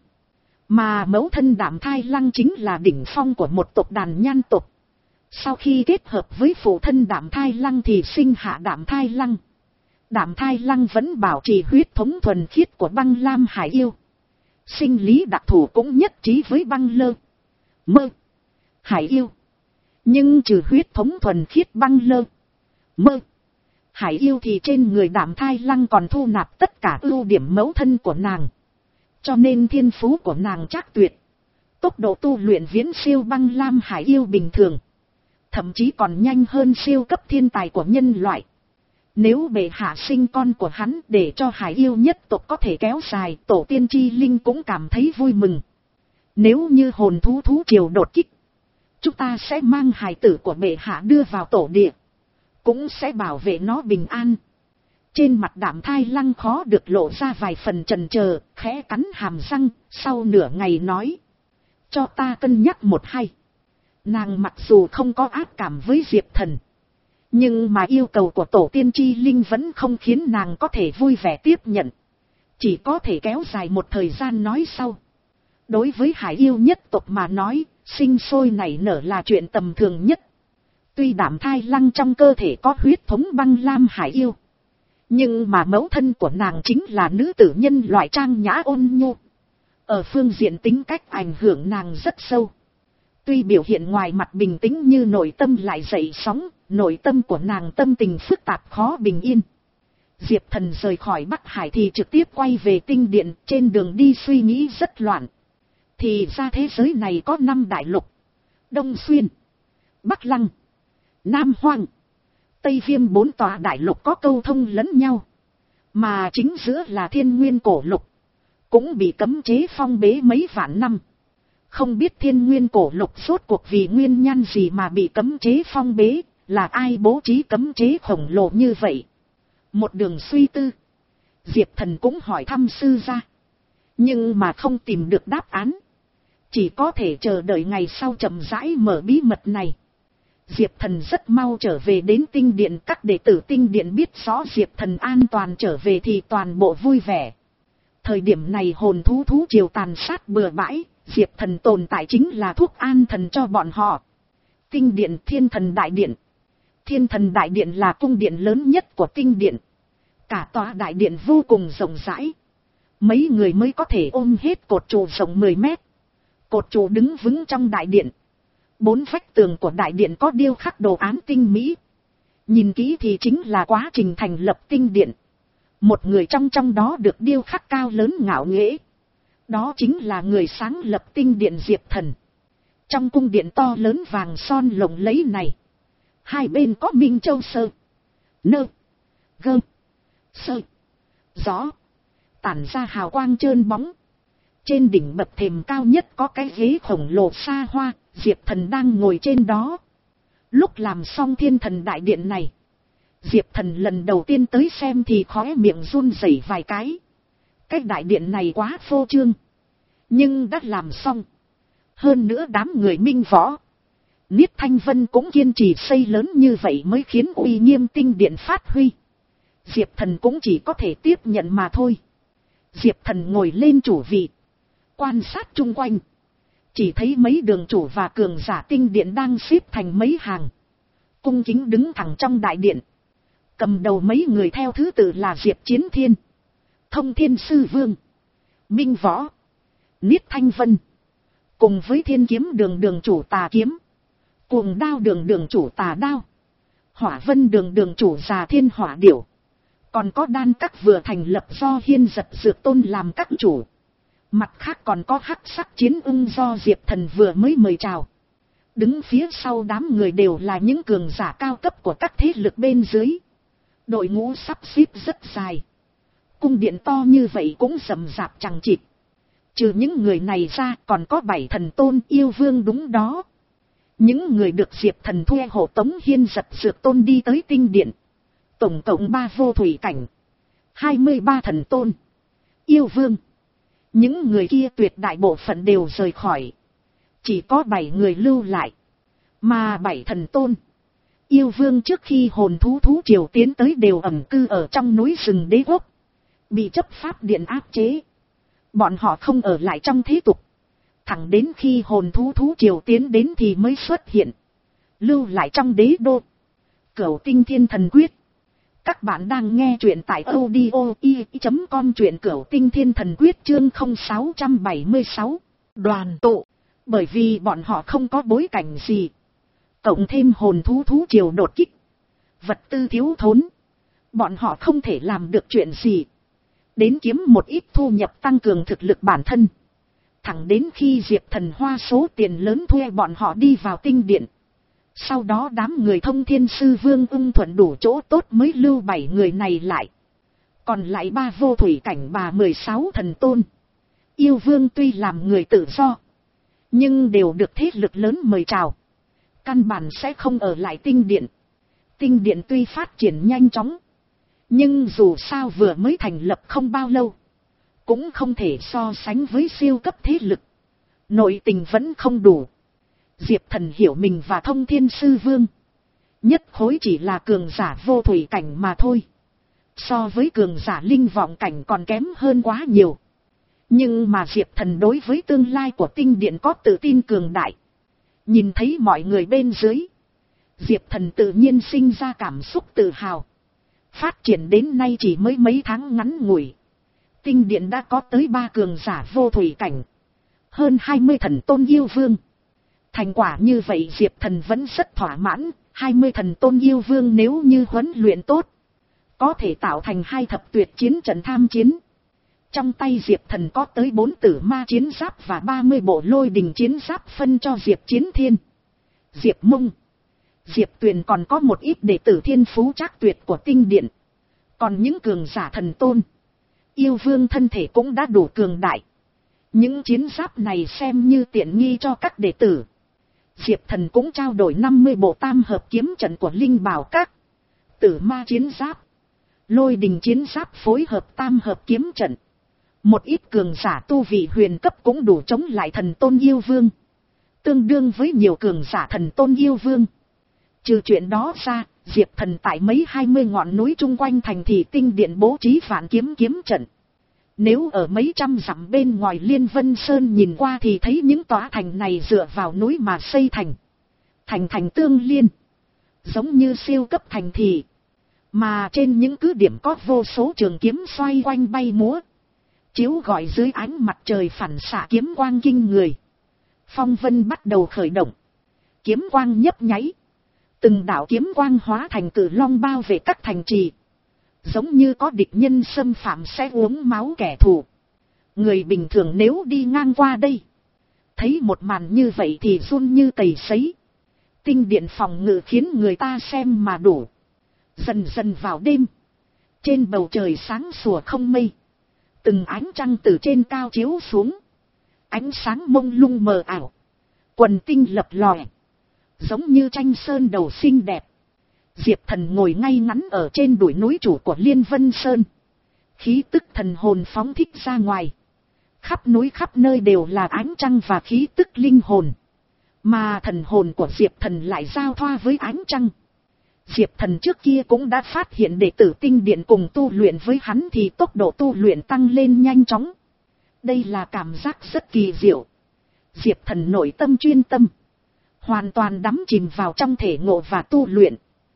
Mà mẫu thân Đạm Thai Lăng chính là đỉnh phong của một tộc đàn nhan tộc. Sau khi kết hợp với phụ thân Đạm Thai Lăng thì sinh hạ Đạm Thai Lăng. Đạm Thai Lăng vẫn bảo trì huyết thống thuần khiết của Băng Lam Hải Yêu. Sinh lý đặc thù cũng nhất trí với Băng Lơ, Mơ, Hải Yêu. Nhưng trừ huyết thống thuần khiết Băng Lơ, Mơ, Hải Yêu thì trên người Đạm Thai Lăng còn thu nạp tất cả ưu điểm mẫu thân của nàng. Cho nên thiên phú của nàng chắc tuyệt. Tốc độ tu luyện viễn siêu Băng Lam Hải Yêu bình thường. Thậm chí còn nhanh hơn siêu cấp thiên tài của nhân loại. Nếu bệ hạ sinh con của hắn để cho Hải Yêu nhất tộc có thể kéo dài, tổ tiên chi linh cũng cảm thấy vui mừng. Nếu như hồn thú thú triều đột kích, chúng ta sẽ mang hài tử của bệ hạ đưa vào tổ địa, cũng sẽ bảo vệ nó bình an. Trên mặt Đạm Thai Lăng khó được lộ ra vài phần chần chờ, khẽ cắn hàm răng, sau nửa ngày nói. Cho ta cân nhắc một hay. Nàng mặc dù không có ác cảm với Diệp Thần, nhưng mà yêu cầu của tổ tiên chi linh vẫn không khiến nàng có thể vui vẻ tiếp nhận. Chỉ có thể kéo dài một thời gian nói sau. Đối với Hải Yêu nhất tộc mà nói, sinh sôi nảy nở là chuyện tầm thường nhất. Tuy Đạm Thai Lăng trong cơ thể có huyết thống Băng Lam Hải Yêu, nhưng mà mẫu thân của nàng chính là nữ tử nhân loại trang nhã ôn nhu. Ở phương diện tính cách ảnh hưởng nàng rất sâu. Tuy biểu hiện ngoài mặt bình tĩnh như nội tâm lại dậy sóng, nội tâm của nàng tâm tình phức tạp khó bình yên. Diệp Thần rời khỏi Bắc Hải thì trực tiếp quay về tinh điện, trên đường đi suy nghĩ rất loạn. Thì ra thế giới này có năm đại lục: Đông Xuyên, Bắc Lăng, Nam Hoang, Tây Viêm, bốn tòa đại lục có câu thông lẫn nhau. Mà chính giữa là Thiên Nguyên cổ lục, cũng bị cấm chế phong bế mấy vạn năm. Không biết Thiên Nguyên cổ lục rốt cuộc vì nguyên nhân gì mà bị cấm chế phong bế, là ai bố trí cấm chế khổng lồ như vậy. Một đường suy tư, Diệp Thần cũng hỏi thăm sư gia, nhưng mà không tìm được đáp án. Chỉ có thể chờ đợi ngày sau chậm rãi mở bí mật này. Diệp Thần rất mau trở về đến tinh điện, các đệ tử tinh điện biết rõ Diệp Thần an toàn trở về thì toàn bộ vui vẻ. Thời điểm này hồn thú thú triều tàn sát bừa bãi, Diệp Thần tồn tại chính là thuốc an thần cho bọn họ. Tinh điện Thiên Thần Đại Điện. Thiên Thần Đại Điện là cung điện lớn nhất của tinh điện. Cả tòa đại điện vô cùng rộng rãi. Mấy người mới có thể ôm hết cột trụ rộng mười mét. Cột trụ đứng vững trong đại điện. Bốn vách tường của đại điện có điêu khắc đồ án tinh mỹ. Nhìn kỹ thì chính là quá trình thành lập tinh điện. Một người trong trong đó được điêu khắc cao lớn ngạo nghễ. Đó chính là người sáng lập tinh điện Diệp Thần. Trong cung điện to lớn vàng son lộng lẫy này, hai bên có Minh Châu Sơ, Nơ, Gơ, Sơ, Gió, tản ra hào quang trơn bóng. Trên đỉnh bậc thềm cao nhất có cái ghế khổng lồ xa hoa, Diệp Thần đang ngồi trên đó. Lúc làm xong Thiên Thần Đại Điện này, Diệp Thần lần đầu tiên tới xem thì khóe miệng run rẩy vài cái. Cái đại điện này quá phô trương, nhưng đã làm xong. Hơn nữa đám người Minh Võ, Niết Thanh Vân cũng kiên trì xây lớn như vậy mới khiến uy nghiêm tinh điện phát huy. Diệp Thần cũng chỉ có thể tiếp nhận mà thôi. Diệp Thần ngồi lên chủ vị, quan sát chung quanh. Chỉ thấy mấy đường chủ và cường giả tinh điện đang xếp thành mấy hàng, cung kính đứng thẳng trong đại điện. Cầm đầu mấy người theo thứ tự là Diệp Chiến Thiên, Thông Thiên Sư Vương, Minh Võ, Niết Thanh Vân, cùng với Thiên Kiếm Đường đường chủ Tà Kiếm, Cuồng Đao đường đường chủ Tà Đao, Hỏa Vân đường đường chủ Già Thiên Hỏa Điểu. Còn có Đan Các vừa thành lập do Hiên Giật Dược Tôn làm các chủ. Mặt khác còn có Hắc Sắc Chiến Ưng do Diệp Thần vừa mới mời chào. Đứng phía sau đám người đều là những cường giả cao cấp của các thế lực bên dưới. Đội ngũ sắp xếp rất dài. Cung điện to như vậy cũng rầm rạp chằng chịt. Trừ những người này ra còn có bảy thần tôn yêu vương đúng đó. Những người được Diệp Thần thuê hộ tống Hiên Giật Dược Tôn đi tới tinh điện. Tổng cộng ba vô thủy cảnh, hai mươi ba thần tôn, yêu vương, Những người kia tuyệt đại bộ phận đều rời khỏi. Chỉ có bảy người lưu lại. Mà bảy thần tôn, yêu vương trước khi hồn thú thú triều tiến tới đều ẩn cư ở trong núi rừng đế quốc. Bị chấp pháp điện áp chế. Bọn họ không ở lại trong thế tục. Thẳng đến khi hồn thú thú triều tiến đến thì mới xuất hiện. Lưu lại trong đế đô. Cửu Tinh Thiên Thần Quyết. Các bạn đang nghe truyện tại audio i chấm com, truyện Cửu Tinh Thiên Thần Quyết chương không sáu bảy sáu. Đoàn tụ. Bởi vì bọn họ không có bối cảnh gì. Cộng thêm hồn thú thú triều đột kích. Vật tư thiếu thốn. Bọn họ không thể làm được chuyện gì. Đến kiếm một ít thu nhập tăng cường thực lực bản thân. Thẳng đến khi Diệp Thần hoa số tiền lớn thuê bọn họ đi vào tinh điện. Sau đó đám người Thông Thiên Sư Vương ưng thuận đủ chỗ tốt mới lưu bảy người này lại. Còn lại ba vô thủy cảnh bà mười sáu thần tôn. Yêu vương tuy làm người tự do, nhưng đều được thế lực lớn mời chào. Căn bản sẽ không ở lại tinh điện. Tinh điện tuy phát triển nhanh chóng, nhưng dù sao vừa mới thành lập không bao lâu. Cũng không thể so sánh với siêu cấp thế lực. Nội tình vẫn không đủ. Diệp Thần hiểu mình và Thông Thiên Sư Vương. Nhất khối chỉ là cường giả vô thủy cảnh mà thôi. So với cường giả linh vọng cảnh còn kém hơn quá nhiều. Nhưng mà Diệp Thần đối với tương lai của tinh điện có tự tin cường đại. Nhìn thấy mọi người bên dưới. Diệp Thần tự nhiên sinh ra cảm xúc tự hào. Phát triển đến nay chỉ mới mấy tháng ngắn ngủi. Tinh điện đã có tới ba cường giả vô thủy cảnh. Hơn hai mươi thần tôn yêu vương. Thành quả như vậy Diệp Thần vẫn rất thỏa mãn. hai mươi thần tôn yêu vương nếu như huấn luyện tốt, có thể tạo thành hai thập tuyệt chiến trận tham chiến. Trong tay Diệp Thần có tới bốn tử ma chiến giáp và ba mươi bộ lôi đình chiến giáp phân cho Diệp Chiến Thiên, Diệp Mông, Diệp Tuyền, còn có một ít đệ tử thiên phú trác tuyệt của tinh điện. Còn những cường giả thần tôn, yêu vương thân thể cũng đã đủ cường đại. Những chiến giáp này xem như tiện nghi cho các đệ tử. Diệp Thần cũng trao đổi năm mươi bộ tam hợp kiếm trận của Linh Bảo Các, tử ma chiến giáp, lôi đình chiến giáp phối hợp tam hợp kiếm trận. Một ít cường giả tu vị huyền cấp cũng đủ chống lại thần tôn yêu vương. Tương đương với nhiều cường giả thần tôn yêu vương. Trừ chuyện đó ra, Diệp Thần tại mấy hai mươi ngọn núi chung quanh thành thị tinh điện bố trí vạn kiếm kiếm trận. Nếu ở mấy trăm dặm bên ngoài Liên Vân Sơn nhìn qua thì thấy những tòa thành này dựa vào núi mà xây thành. Thành thành tương liên. Giống như siêu cấp thành thị. Mà trên những cứ điểm có vô số trường kiếm xoay quanh bay múa. Chiếu gọi dưới ánh mặt trời phản xạ kiếm quang kinh người. Phong vân bắt đầu khởi động. Kiếm quang nhấp nháy. Từng đạo kiếm quang hóa thành cự long bao về các thành trì. Giống như có địch nhân xâm phạm sẽ uống máu kẻ thù. Người bình thường nếu đi ngang qua đây, thấy một màn như vậy thì run như cầy sấy. Tinh điện phòng ngự khiến người ta xem mà đủ. Dần dần vào đêm, trên bầu trời sáng sủa không mây. Từng ánh trăng từ trên cao chiếu xuống. Ánh sáng mông lung mờ ảo. Quần tinh lập lòe. Giống như tranh sơn đầu xinh đẹp. Diệp Thần ngồi ngay ngắn ở trên đồi núi chủ của Liên Vân Sơn. Khí tức thần hồn phóng thích ra ngoài. Khắp núi khắp nơi đều là ánh trăng và khí tức linh hồn. Mà thần hồn của Diệp Thần lại giao thoa với ánh trăng. Diệp Thần trước kia cũng đã phát hiện đệ tử tinh điện cùng tu luyện với hắn thì tốc độ tu luyện tăng lên nhanh chóng. Đây là cảm giác rất kỳ diệu. Diệp Thần nội tâm chuyên tâm. Hoàn toàn đắm chìm vào trong thể ngộ và tu luyện.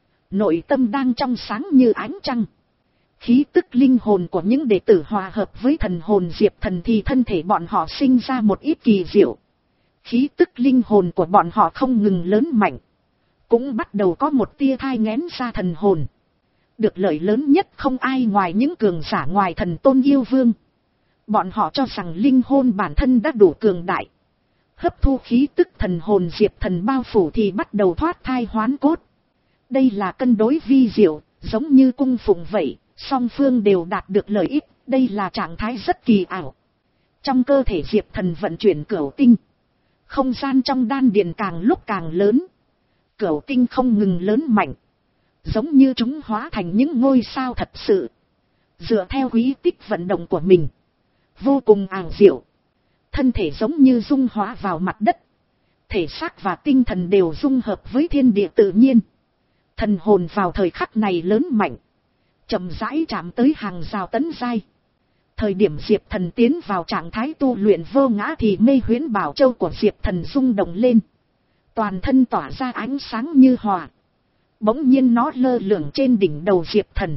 Nội tâm đang trong sáng như ánh trăng. Khí tức linh hồn của những đệ tử hòa hợp với thần hồn Diệp Thần thì thân thể bọn họ sinh ra một ít kỳ diệu. Khí tức linh hồn của bọn họ không ngừng lớn mạnh. Cũng bắt đầu có một tia thai nghén ra thần hồn. Được lợi lớn nhất không ai ngoài những cường giả ngoài thần tôn yêu vương. Bọn họ cho rằng linh hồn bản thân đã đủ cường đại. Hấp thu khí tức thần hồn Diệp Thần bao phủ thì bắt đầu thoát thai hoán cốt. Đây là cân đối vi diệu, giống như cung phụng vậy, song phương đều đạt được lợi ích, đây là trạng thái rất kỳ ảo. Trong cơ thể Diệp Thần vận chuyển cửu tinh. Không gian trong đan điền càng lúc càng lớn. Cửu tinh không ngừng lớn mạnh. Giống như chúng hóa thành những ngôi sao thật sự. Dựa theo quý tích vận động của mình. vô cùng ảo diệu. Thân thể giống như dung hóa vào mặt đất. Thể xác và tinh thần đều dung hợp với thiên địa tự nhiên. Thần hồn vào thời khắc này lớn mạnh. Chậm rãi chạm tới hàng rào tấn giai. Thời điểm Diệp Thần tiến vào trạng thái tu luyện vô ngã thì mê huyễn bảo châu của Diệp Thần rung động lên. Toàn thân tỏa ra ánh sáng như hỏa. Bỗng nhiên nó lơ lửng trên đỉnh đầu Diệp Thần.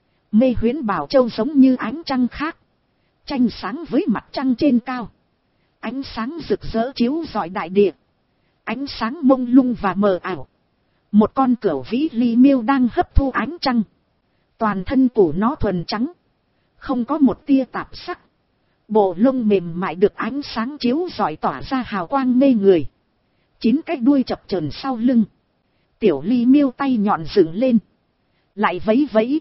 Mê huyễn bảo châu giống như ánh trăng khác. Tranh sáng với mặt trăng trên cao. Ánh sáng rực rỡ chiếu rọi đại địa. Ánh sáng mông lung và mờ ảo. Một con cửu vĩ ly miêu đang hấp thu ánh trăng. Toàn thân của nó thuần trắng. Không có một tia tạp sắc. Bộ lông mềm mại được ánh sáng chiếu rọi tỏa ra hào quang mê người. Chín cái đuôi chập chờn sau lưng. Tiểu ly miêu tay nhọn dựng lên. Lại vẫy vẫy.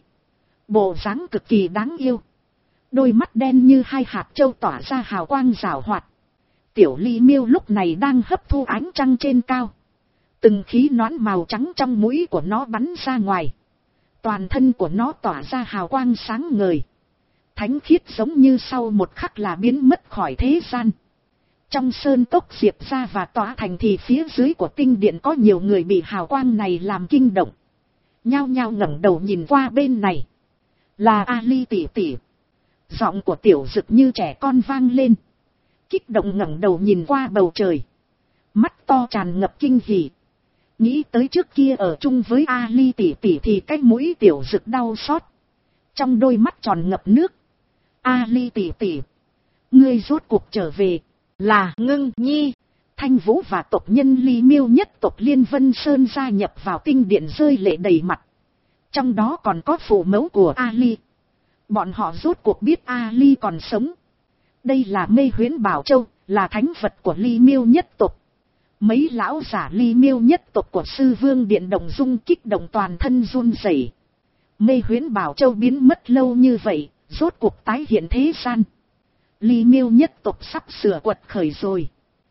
Bộ dáng cực kỳ đáng yêu. Đôi mắt đen như hai hạt châu tỏa ra hào quang rào hoạt. Tiểu ly miêu lúc này đang hấp thu ánh trăng trên cao. Từng khí nón màu trắng trong mũi của nó bắn ra ngoài. Toàn thân của nó tỏa ra hào quang sáng ngời. Thánh khiết giống như sau một khắc là biến mất khỏi thế gian. Trong sơn cốc Diệp ra và tỏa thành thì phía dưới của tinh điện có nhiều người bị hào quang này làm kinh động. Nhao nhao ngẩng đầu nhìn qua bên này. Là Ali tỷ tỷ. Giọng của tiểu dực như trẻ con vang lên. Kích động ngẩng đầu nhìn qua bầu trời. Mắt to tràn ngập kinh hỉ. Nghĩ tới trước kia ở chung với Ali tỷ tỷ thì cái mũi tiểu dực đau xót. Trong đôi mắt tròn ngập nước. Ali tỷ tỷ. Ngươi rốt cuộc trở về. Là Ngưng Nhi. Thanh Vũ và tộc nhân Ly Miêu nhất tộc Liên Vân Sơn gia nhập vào tinh điện rơi lệ đầy mặt. Trong đó còn có phụ mẫu của Ali. Bọn họ rốt cuộc biết Ali còn sống. Đây là mê huyễn bảo châu, là thánh vật của Ly Miêu nhất tộc. Mấy lão giả Ly Miêu nhất tộc của sư vương điện Đồng Dung kích động toàn thân run rẩy. Mê huyễn bảo châu biến mất lâu như vậy, rốt cuộc tái hiện thế gian. Ly Miêu nhất tộc sắp sửa quật khởi rồi.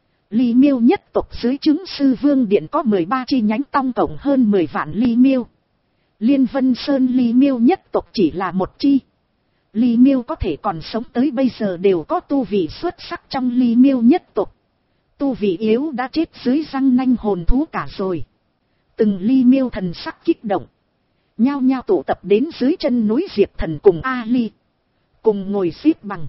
Ly Miêu nhất tộc dưới trướng sư vương điện có mười ba chi nhánh, tổng cộng hơn mười vạn Ly Miêu. Liên Vân Sơn Ly Miêu nhất tộc chỉ là một chi. Ly Miêu có thể còn sống tới bây giờ đều có tu vị xuất sắc trong Ly Miêu nhất tộc. Tu vị yếu đã chết dưới răng nanh hồn thú cả rồi. Từng Ly Miêu thần sắc kích động. Nhao nhao tụ tập đến dưới chân núi Diệp Thần cùng Ali. Cùng ngồi xếp bằng.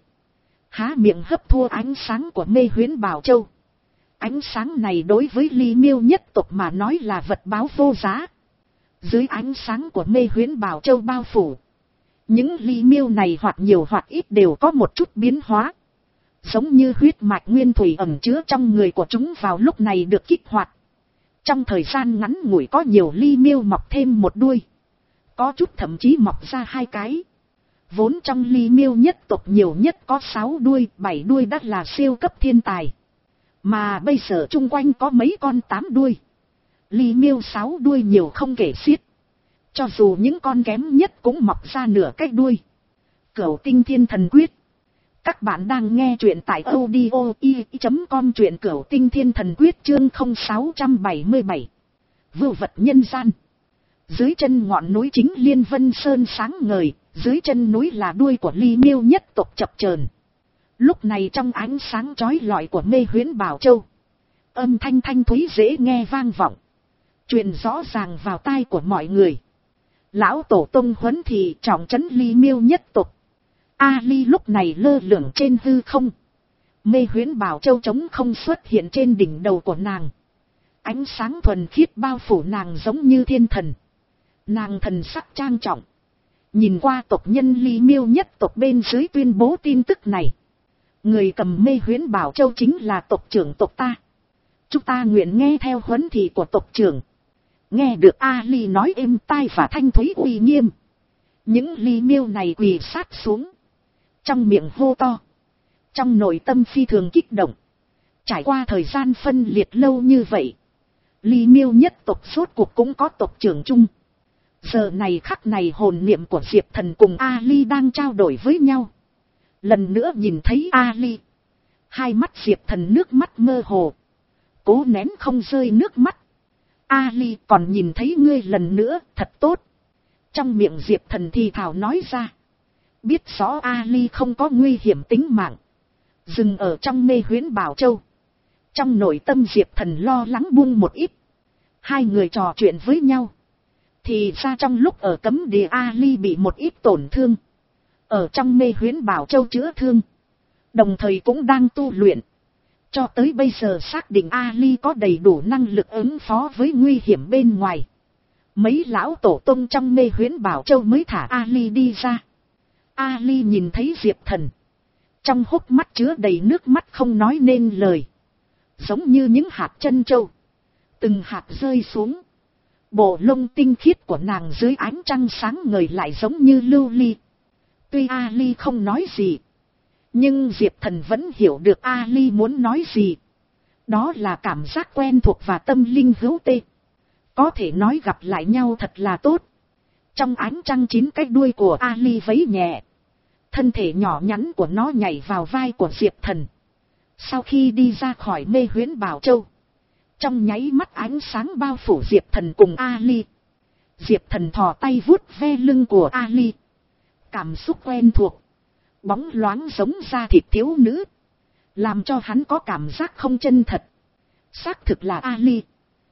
Há miệng hấp thu ánh sáng của mê huyễn bảo châu. Ánh sáng này đối với Ly Miêu nhất tộc mà nói là vật báo vô giá. Dưới ánh sáng của mê huyễn bảo châu bao phủ. Những Ly Miêu này hoặc nhiều hoặc ít đều có một chút biến hóa. Giống như huyết mạch nguyên thủy ẩn chứa trong người của chúng vào lúc này được kích hoạt. Trong thời gian ngắn ngủi có nhiều Ly Miêu mọc thêm một đuôi. Có chút thậm chí mọc ra hai cái. Vốn trong Ly Miêu nhất tộc nhiều nhất có sáu đuôi, bảy đuôi đã là siêu cấp thiên tài. Mà bây giờ chung quanh có mấy con tám đuôi. Ly Miêu sáu đuôi nhiều không kể xiết. Cho dù những con kém nhất cũng mọc ra nửa cái đuôi. Cửu Tinh Thiên Thần Quyết. Các bạn đang nghe truyện tại audio i chấm com, truyện Cửu Tinh Thiên Thần Quyết chương không sáu bảy bảy. Vưu vật nhân gian. Dưới chân ngọn núi chính Liên Vân Sơn sáng ngời, dưới chân núi là đuôi của Ly Miêu nhất tộc chập chờn. Lúc này trong ánh sáng chói lọi của mê huyễn bảo châu, âm thanh thanh thúy dễ nghe vang vọng, truyền rõ ràng vào tai của mọi người. Lão tổ tông huấn thị trọng trấn Ly Miêu nhất tộc. Ali lúc này lơ lửng trên hư không. Mê huyễn bảo châu trống không xuất hiện trên đỉnh đầu của nàng. Ánh sáng thuần khiết bao phủ nàng giống như thiên thần. Nàng thần sắc trang trọng. Nhìn qua tộc nhân Ly Miêu nhất tộc bên dưới tuyên bố tin tức này. Người cầm mê huyễn bảo châu chính là tộc trưởng tộc ta. Chúng ta nguyện nghe theo huấn thị của tộc trưởng. Nghe được Ali nói êm tai và thanh thúy uy nghiêm. Những Ly Miêu này quỳ sát xuống. Trong miệng hô to. Trong nội tâm phi thường kích động. Trải qua thời gian phân liệt lâu như vậy. Ly Miêu nhất tộc rốt cuộc cũng có tộc trưởng chung. Giờ này khắc này hồn niệm của Diệp Thần cùng Ali đang trao đổi với nhau. Lần nữa nhìn thấy Ali. Hai mắt Diệp Thần nước mắt mơ hồ. Cố nén không rơi nước mắt. Ali còn nhìn thấy ngươi lần nữa, thật tốt. Trong miệng Diệp Thần thì thào nói ra. Biết rõ Ali không có nguy hiểm tính mạng. Dừng ở trong mê huyễn Bảo Châu. Trong nội tâm Diệp Thần lo lắng buông một ít. Hai người trò chuyện với nhau. Thì ra trong lúc ở cấm địa Ali bị một ít tổn thương. Ở trong mê huyễn Bảo Châu chữa thương. Đồng thời cũng đang tu luyện. Cho tới bây giờ xác định Ali có đầy đủ năng lực ứng phó với nguy hiểm bên ngoài. Mấy lão tổ tông trong mê huyễn Bảo Châu mới thả Ali đi ra. Ali nhìn thấy Diệp Thần. Trong hốc mắt chứa đầy nước mắt không nói nên lời. Giống như những hạt chân châu. Từng hạt rơi xuống. Bộ lông tinh khiết của nàng dưới ánh trăng sáng ngời lại giống như lưu ly. Tuy Ali không nói gì. Nhưng Diệp Thần vẫn hiểu được Ali muốn nói gì. Đó là cảm giác quen thuộc và tâm linh hữu tê. Có thể nói gặp lại nhau thật là tốt. Trong ánh trăng chín cái đuôi của Ali vẫy nhẹ. Thân thể nhỏ nhắn của nó nhảy vào vai của Diệp Thần. Sau khi đi ra khỏi mê huyễn Bảo Châu. Trong nháy mắt ánh sáng bao phủ Diệp Thần cùng Ali. Diệp Thần thò tay vuốt ve lưng của Ali. Cảm xúc quen thuộc. Bóng loáng giống da thịt thiếu nữ. Làm cho hắn có cảm giác không chân thật. Xác thực là Ali.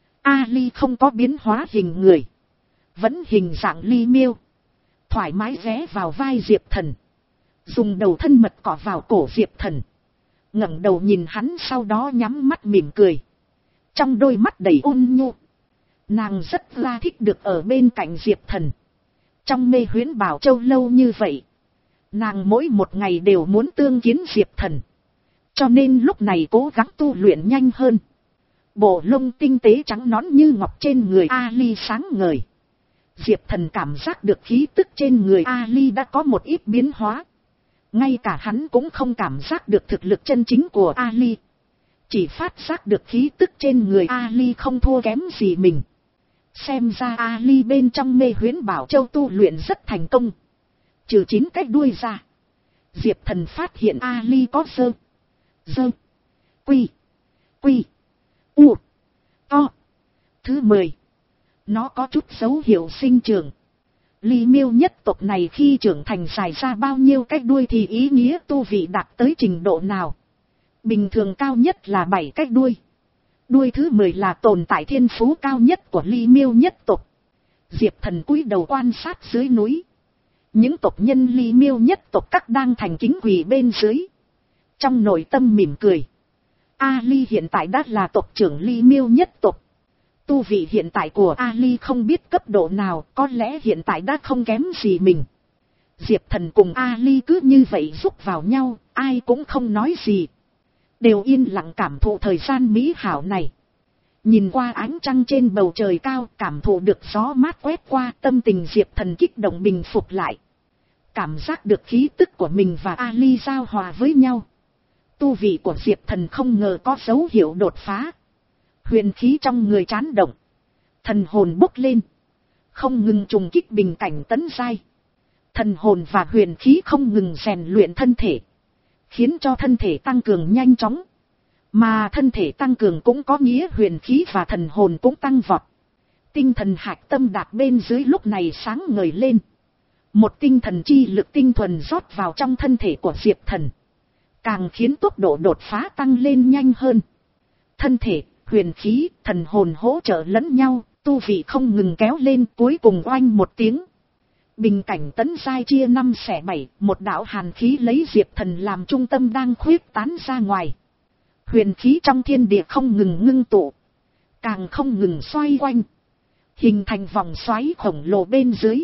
Ali không có biến hóa hình người. Vẫn hình dạng ly miêu. Thoải mái ghé vào vai Diệp Thần. Dùng đầu thân mật cọ vào cổ Diệp Thần. ngẩng đầu nhìn hắn sau đó nhắm mắt mỉm cười. Trong đôi mắt đầy ôn nhu. Nàng rất là thích được ở bên cạnh Diệp Thần. Trong mê huyễn Bảo Châu lâu như vậy. Nàng mỗi một ngày đều muốn tương kiến Diệp Thần. Cho nên lúc này cố gắng tu luyện nhanh hơn. Bộ lông tinh tế trắng nõn như ngọc trên người Ali sáng ngời. Diệp Thần cảm giác được khí tức trên người Ali đã có một ít biến hóa. Ngay cả hắn cũng không cảm giác được thực lực chân chính của Ali. Chỉ phát giác được khí tức trên người Ali không thua kém gì mình. Xem ra Ali bên trong mê huyễn Bảo Châu tu luyện rất thành công. Trừ chín cái đuôi ra. Diệp Thần phát hiện Ali có dơ. Dơ. Quy. Quy. U. To. Thứ mười. Nó có chút dấu hiệu sinh trưởng. Ly miêu nhất tộc này khi trưởng thành dài ra bao nhiêu cái đuôi thì ý nghĩa tu vị đạt tới trình độ nào. Bình thường cao nhất là bảy cái đuôi. Đuôi thứ mười là tồn tại thiên phú cao nhất của ly miêu nhất tộc. Diệp Thần cúi đầu quan sát dưới núi. Những tộc nhân ly miêu nhất tộc các đang thành kính quỳ bên dưới. Trong nội tâm mỉm cười. Ali hiện tại đã là tộc trưởng ly miêu nhất tộc. Tu vị hiện tại của Ali không biết cấp độ nào, có lẽ hiện tại đã không kém gì mình. Diệp Thần cùng Ali cứ như vậy rúc vào nhau, ai cũng không nói gì. Đều yên lặng cảm thụ thời gian mỹ hảo này. Nhìn qua ánh trăng trên bầu trời cao, cảm thụ được gió mát quét qua, tâm tình Diệp Thần kích động bình phục lại. Cảm giác được khí tức của mình và Ali giao hòa với nhau. Tu vị của Diệp Thần không ngờ có dấu hiệu đột phá. Huyền khí trong người chán động. Thần hồn bốc lên. Không ngừng trùng kích bình cảnh tấn giai. Thần hồn và huyền khí không ngừng rèn luyện thân thể. Khiến cho thân thể tăng cường nhanh chóng. Mà thân thể tăng cường cũng có nghĩa huyền khí và thần hồn cũng tăng vọt. Tinh thần hạch tâm đạt bên dưới lúc này sáng ngời lên. Một tinh thần chi lực tinh thuần rót vào trong thân thể của Diệp Thần. Càng khiến tốc độ đột phá tăng lên nhanh hơn. Thân thể, huyền khí, thần hồn hỗ trợ lẫn nhau, tu vị không ngừng kéo lên, cuối cùng oanh một tiếng. Bình cảnh tấn giai chia năm xẻ bảy, một đạo hàn khí lấy Diệp Thần làm trung tâm đang khuyết tán ra ngoài. Huyền khí trong thiên địa không ngừng ngưng tụ, càng không ngừng xoay quanh, hình thành vòng xoáy khổng lồ bên dưới.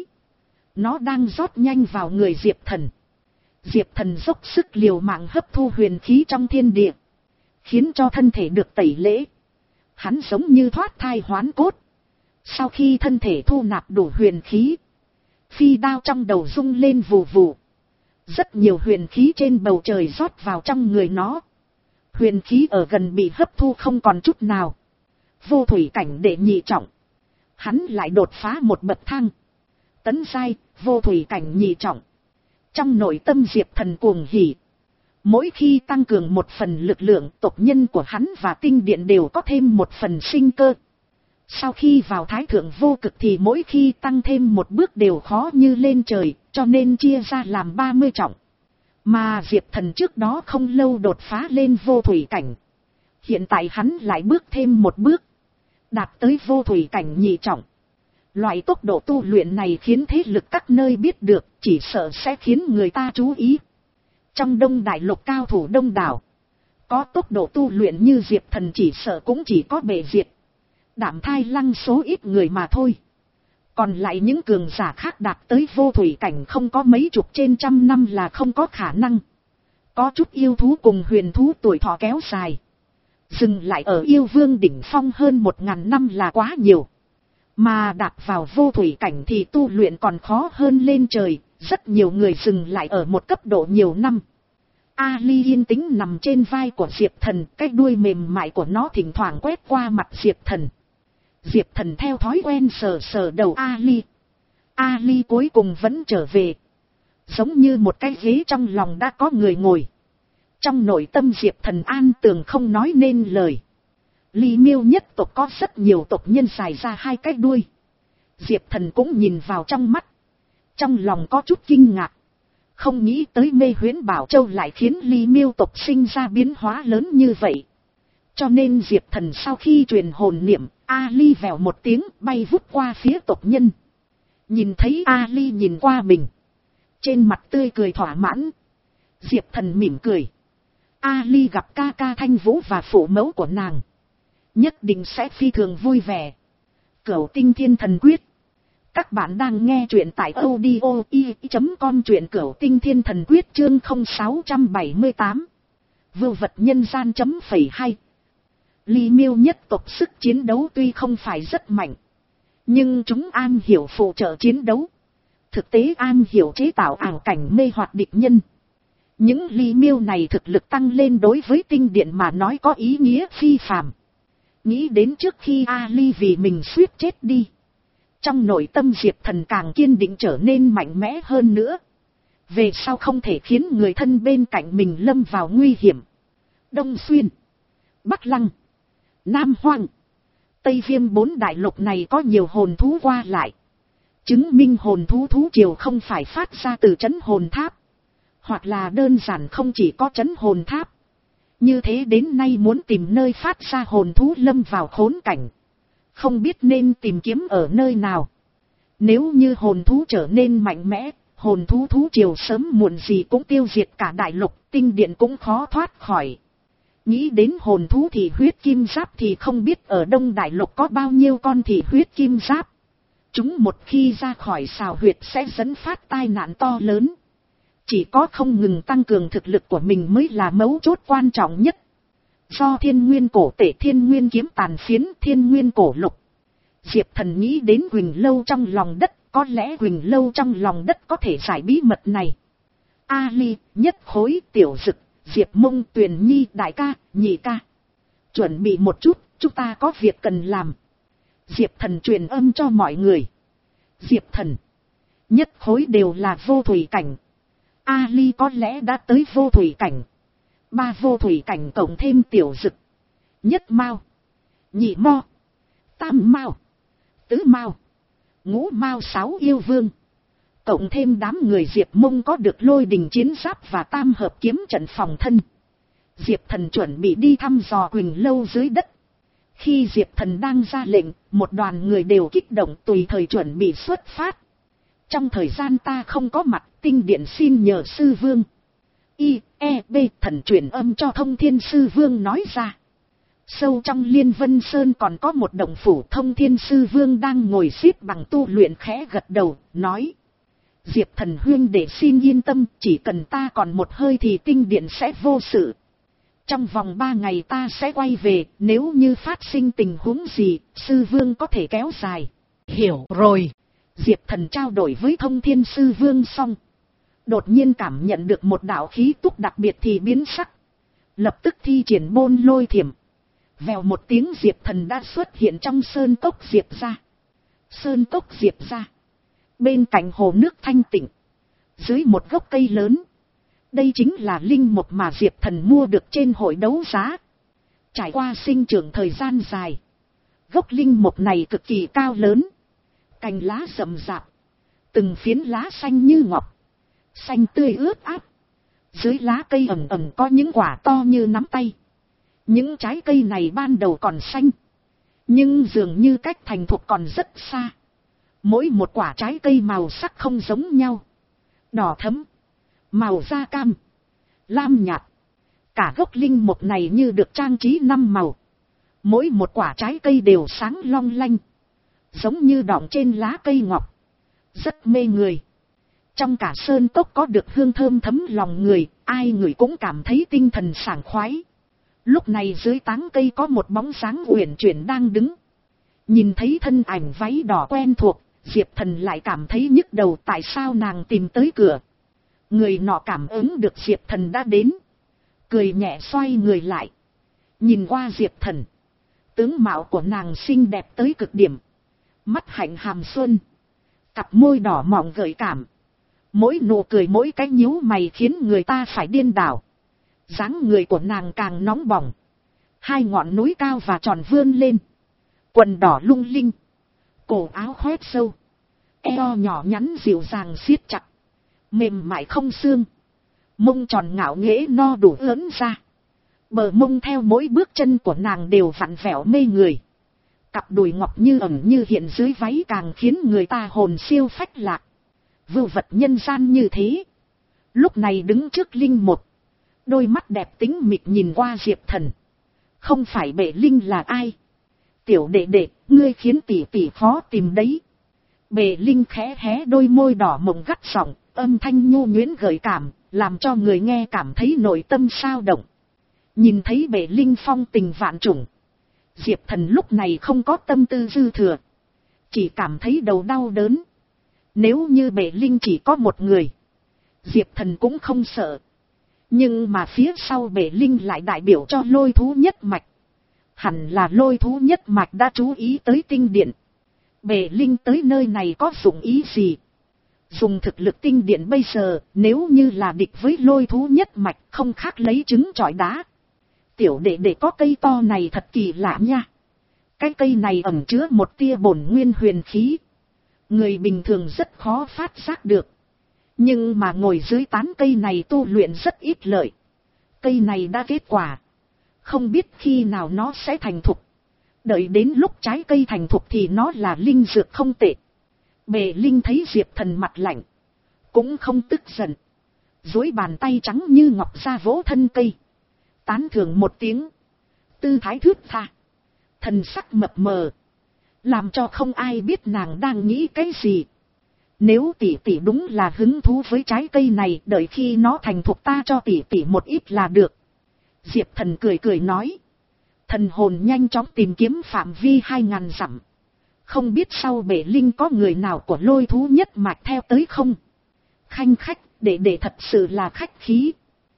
Nó đang rót nhanh vào người Diệp Thần. Diệp Thần dốc sức liều mạng hấp thu huyền khí trong thiên địa, khiến cho thân thể được tẩy lễ. Hắn giống như thoát thai hoán cốt. Sau khi thân thể thu nạp đủ huyền khí, phi đao trong đầu rung lên vù vù. Rất nhiều huyền khí trên bầu trời rót vào trong người nó. Huyền khí ở gần bị hấp thu không còn chút nào. Vô thủy cảnh đệ nhị trọng. Hắn lại đột phá một bậc thang. Tấn giai, vô thủy cảnh nhị trọng. Trong nội tâm Diệp Thần cuồng hỉ. Mỗi khi tăng cường một phần lực lượng, tộc nhân của hắn và tinh điện đều có thêm một phần sinh cơ. Sau khi vào thái thượng vô cực thì mỗi khi tăng thêm một bước đều khó như lên trời, cho nên chia ra làm ba mươi trọng. Mà Diệp Thần trước đó không lâu đột phá lên vô thủy cảnh. Hiện tại hắn lại bước thêm một bước, đạt tới vô thủy cảnh nhị trọng. Loại tốc độ tu luyện này khiến thế lực các nơi biết được, chỉ sợ sẽ khiến người ta chú ý. Trong Đông Đại Lục cao thủ đông đảo, có tốc độ tu luyện như Diệp Thần chỉ sợ cũng chỉ có Bệ Diệt, Đạm Thai Lăng số ít người mà thôi. Còn lại những cường giả khác đạt tới vô thủy cảnh không có mấy chục trên trăm năm là không có khả năng. Có chút yêu thú cùng huyền thú tuổi thọ kéo dài, dừng lại ở yêu vương đỉnh phong hơn một ngàn năm là quá nhiều. Mà đạt vào vô thủy cảnh thì tu luyện còn khó hơn lên trời, rất nhiều người dừng lại ở một cấp độ nhiều năm. Ali yên tĩnh nằm trên vai của Diệp Thần, cái đuôi mềm mại của nó thỉnh thoảng quét qua mặt Diệp Thần. Diệp Thần theo thói quen sờ sờ đầu Ali. Ali cuối cùng vẫn trở về, giống như một cái ghế trong lòng đã có người ngồi. Trong nội tâm Diệp Thần an tường không nói nên lời. Ly Miêu nhất tộc có rất nhiều tộc nhân xài ra hai cái đuôi. Diệp Thần cũng nhìn vào trong mắt, trong lòng có chút kinh ngạc. Không nghĩ tới Mê Huyễn Bảo Châu lại khiến Ly Miêu tộc sinh ra biến hóa lớn như vậy. Cho nên Diệp Thần sau khi truyền hồn niệm, Ali vèo một tiếng bay vút qua phía tộc nhân. Nhìn thấy Ali nhìn qua mình, trên mặt tươi cười thỏa mãn. Diệp Thần mỉm cười. Ali gặp ca ca Thanh Vũ và phụ mẫu của nàng, nhất định sẽ phi thường vui vẻ. Cửu Tinh Thiên Thần Quyết. Các bạn đang nghe truyện tại audio i chấm com, truyện Cửu Tinh Thiên Thần Quyết chương không sáu bảy tám. Vưu vật nhân gian chấm phẩy hai. Ly Miêu nhất tộc sức chiến đấu tuy không phải rất mạnh, nhưng chúng am hiểu phụ trợ chiến đấu. Thực tế am hiểu chế tạo ảo cảnh mê hoặc địch nhân. Những Ly Miêu này thực lực tăng lên đối với tinh điện mà nói có ý nghĩa phi phàm. Nghĩ đến trước khi Ali vì mình suýt chết đi, trong nội tâm Diệp Thần càng kiên định trở nên mạnh mẽ hơn nữa. Về sau không thể khiến người thân bên cạnh mình lâm vào nguy hiểm. Đông Xuyên, Bắc Lăng, Nam Hoang, Tây Viêm bốn đại lục này có nhiều hồn thú qua lại, chứng minh hồn thú thú triều không phải phát ra từ trấn hồn tháp, hoặc là đơn giản không chỉ có trấn hồn tháp. Như thế đến nay muốn tìm nơi phát ra hồn thú lâm vào khốn cảnh, không biết nên tìm kiếm ở nơi nào. Nếu như hồn thú trở nên mạnh mẽ, hồn thú thú triều sớm muộn gì cũng tiêu diệt cả đại lục, tinh điện cũng khó thoát khỏi. Nghĩ đến hồn thú thì huyết kim giáp thì không biết ở Đông Đại Lục có bao nhiêu con thì huyết kim giáp. Chúng một khi ra khỏi xào huyệt sẽ dẫn phát tai nạn to lớn. Chỉ có không ngừng tăng cường thực lực của mình mới là mấu chốt quan trọng nhất. Do Thiên Nguyên cổ tể Thiên Nguyên kiếm tàn phiến Thiên Nguyên cổ lục, Diệp Thần nghĩ đến Quỳnh Lâu trong lòng đất, có lẽ Quỳnh Lâu trong lòng đất có thể giải bí mật này. Ali, Nhất Khối, Tiểu Dực, Diệp Mông, Tuyền Nhi, đại ca, nhị ca, chuẩn bị một chút, chúng ta có việc cần làm. Diệp Thần truyền âm cho mọi người. Diệp Thần, Nhất Khối đều là vô thủy cảnh. Ali có lẽ đã tới vô thủy cảnh. Ba vô thủy cảnh cộng thêm Tiểu Dực, Nhất Mao, Nhị Mo, Tam Mao, Tứ Mao, Ngũ Mao sáu yêu vương. Cộng thêm đám người Diệp Mông có được lôi đình chiến giáp và tam hợp kiếm trận phòng thân. Diệp Thần chuẩn bị đi thăm dò Quỳnh Lâu dưới đất. Khi Diệp Thần đang ra lệnh, một đoàn người đều kích động tùy thời chuẩn bị xuất phát. Trong thời gian ta không có mặt, tinh điện xin nhờ sư vương. I, E, B Thần truyền âm cho Thông Thiên sư vương nói ra. Sâu trong Liên Vân Sơn còn có một động phủ. Thông Thiên sư vương đang ngồi xếp bằng tu luyện khẽ gật đầu, nói. Diệp Thần huyên để xin yên tâm, chỉ cần ta còn một hơi thì tinh điện sẽ vô sự. Trong vòng ba ngày ta sẽ quay về, nếu như phát sinh tình huống gì, sư vương có thể kéo dài. Hiểu rồi. Diệp Thần trao đổi với Thông Thiên sư vương xong, đột nhiên cảm nhận được một đạo khí tức đặc biệt thì biến sắc. Lập tức thi triển Bôn Lôi Thiểm. Vèo một tiếng Diệp Thần đã xuất hiện trong sơn cốc Diệp gia. Sơn cốc Diệp gia, bên cạnh hồ nước thanh tịnh, dưới một gốc cây lớn. Đây chính là linh mục mà Diệp Thần mua được trên hội đấu giá. Trải qua sinh trưởng thời gian dài, gốc linh mục này cực kỳ cao lớn, cành lá rậm rạp, từng phiến lá xanh như ngọc, xanh tươi ướt át, Dưới lá cây ẩm ẩm có những quả to như nắm tay. Những trái cây này ban đầu còn xanh, nhưng dường như cách thành thục còn rất xa. Mỗi một quả trái cây màu sắc không giống nhau. Đỏ thẫm, màu da cam, lam nhạt. Cả gốc linh mục này như được trang trí năm màu. Mỗi một quả trái cây đều sáng long lanh, giống như đọng trên lá cây ngọc. Rất mê người. Trong cả sơn cốc có được hương thơm thấm lòng người, ai người cũng cảm thấy tinh thần sảng khoái. Lúc này dưới tán cây có một bóng dáng uyển chuyển đang đứng. Nhìn thấy thân ảnh váy đỏ quen thuộc, Diệp Thần lại cảm thấy nhức đầu tại sao nàng tìm tới cửa. Người nọ cảm ứng được Diệp Thần đã đến, cười nhẹ xoay người lại. Nhìn qua Diệp Thần, tướng mạo của nàng xinh đẹp tới cực điểm. Mắt hạnh hàm xuân, cặp môi đỏ mọng gợi cảm. Mỗi nụ cười mỗi cái nhíu mày khiến người ta phải điên đảo. Dáng người của nàng càng nóng bỏng. Hai ngọn núi cao và tròn vươn lên. Quần đỏ lung linh. Cổ áo khoét sâu. Eo nhỏ nhắn dịu dàng siết chặt. Mềm mại không xương. Mông tròn ngạo nghễ no đủ ướn ra. Bờ mông theo mỗi bước chân của nàng đều vặn vẹo mê người. Cặp đùi ngọc như ẩn như hiện dưới váy càng khiến người ta hồn siêu phách lạc. Vưu vật nhân gian như thế. Lúc này đứng trước linh một. Đôi mắt đẹp tính mịt nhìn qua Diệp Thần. Không phải Bệ Linh là ai? Tiểu đệ đệ, ngươi khiến tỷ tỷ khó tìm đấy. Bệ Linh khẽ hé đôi môi đỏ mộng gắt giọng, âm thanh nhu nhuyễn gợi cảm, làm cho người nghe cảm thấy nội tâm sao động. Nhìn thấy Bệ Linh phong tình vạn trùng, Diệp Thần lúc này không có tâm tư dư thừa, chỉ cảm thấy đầu đau đớn. Nếu như Bệ Linh chỉ có một người, Diệp Thần cũng không sợ. Nhưng mà phía sau Bệ Linh lại đại biểu cho Lôi Thú nhất mạch. Hẳn là Lôi Thú nhất mạch đã chú ý tới tinh điện. Bệ Linh tới nơi này có dụng ý gì? Dùng thực lực tinh điện bây giờ, nếu như là địch với Lôi Thú nhất mạch, không khác lấy trứng trọi đá. Tiểu đệ đệ có cây to này thật kỳ lạ nha. Cái cây này ẩn chứa một tia bổn nguyên huyền khí. Người bình thường rất khó phát giác được. Nhưng mà ngồi dưới tán cây này tu luyện rất ít lợi. Cây này đã kết quả. Không biết khi nào nó sẽ thành thục. Đợi đến lúc trái cây thành thục thì nó là linh dược không tệ. Bệ Linh thấy Diệp Thần mặt lạnh, cũng không tức giận. Duỗi bàn tay trắng như ngọc ra vỗ thân cây. Tán thưởng một tiếng. Tư thái thướt tha. Thần sắc mập mờ. Làm cho không ai biết nàng đang nghĩ cái gì. Nếu tỷ tỷ đúng là hứng thú với trái cây này, đợi khi nó thành thục ta cho tỷ tỷ một ít là được. Diệp Thần cười cười nói. Thần hồn nhanh chóng tìm kiếm phạm vi hai ngàn dặm. Không biết sau Bệ Linh có người nào của Lôi Thú nhất mạch theo tới không? Khanh khách, đệ đệ thật sự là khách khí.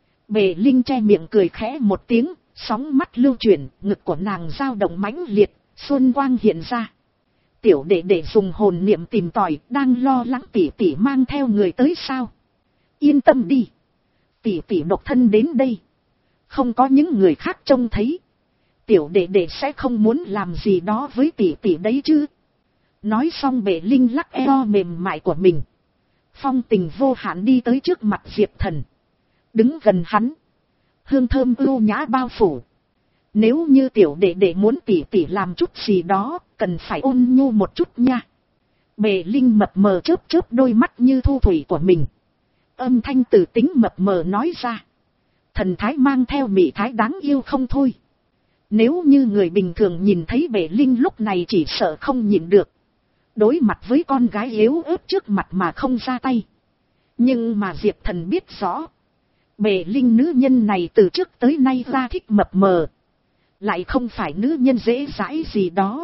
Bệ Linh che miệng cười khẽ một tiếng, sóng mắt lưu chuyển, ngực của nàng dao động mãnh liệt, xuân quang hiện ra. Tiểu đệ đệ dùng hồn niệm tìm tòi, đang lo lắng tỷ tỷ mang theo người tới sao? Yên tâm đi. Tỷ tỷ độc thân đến đây. Không có những người khác trông thấy. Tiểu đệ đệ sẽ không muốn làm gì đó với tỷ tỷ đấy chứ. Nói xong Bệ Linh lắc eo mềm mại của mình. Phong tình vô hạn đi tới trước mặt Diệp Thần. Đứng gần hắn. Hương thơm ưu nhã bao phủ. Nếu như tiểu đệ đệ muốn tỷ tỷ làm chút gì đó, cần phải ôn nhu một chút nha. Bệ Linh mập mờ chớp chớp đôi mắt như thu thủy của mình. Âm thanh từ tính mập mờ nói ra. Thần thái mang theo mị thái đáng yêu không thôi. Nếu như người bình thường nhìn thấy Bệ Linh lúc này chỉ sợ không nhịn được. Đối mặt với con gái yếu ớt trước mặt mà không ra tay. Nhưng mà Diệp Thần biết rõ. Bệ Linh nữ nhân này từ trước tới nay ra thích mập mờ. Lại không phải nữ nhân dễ dãi gì đó.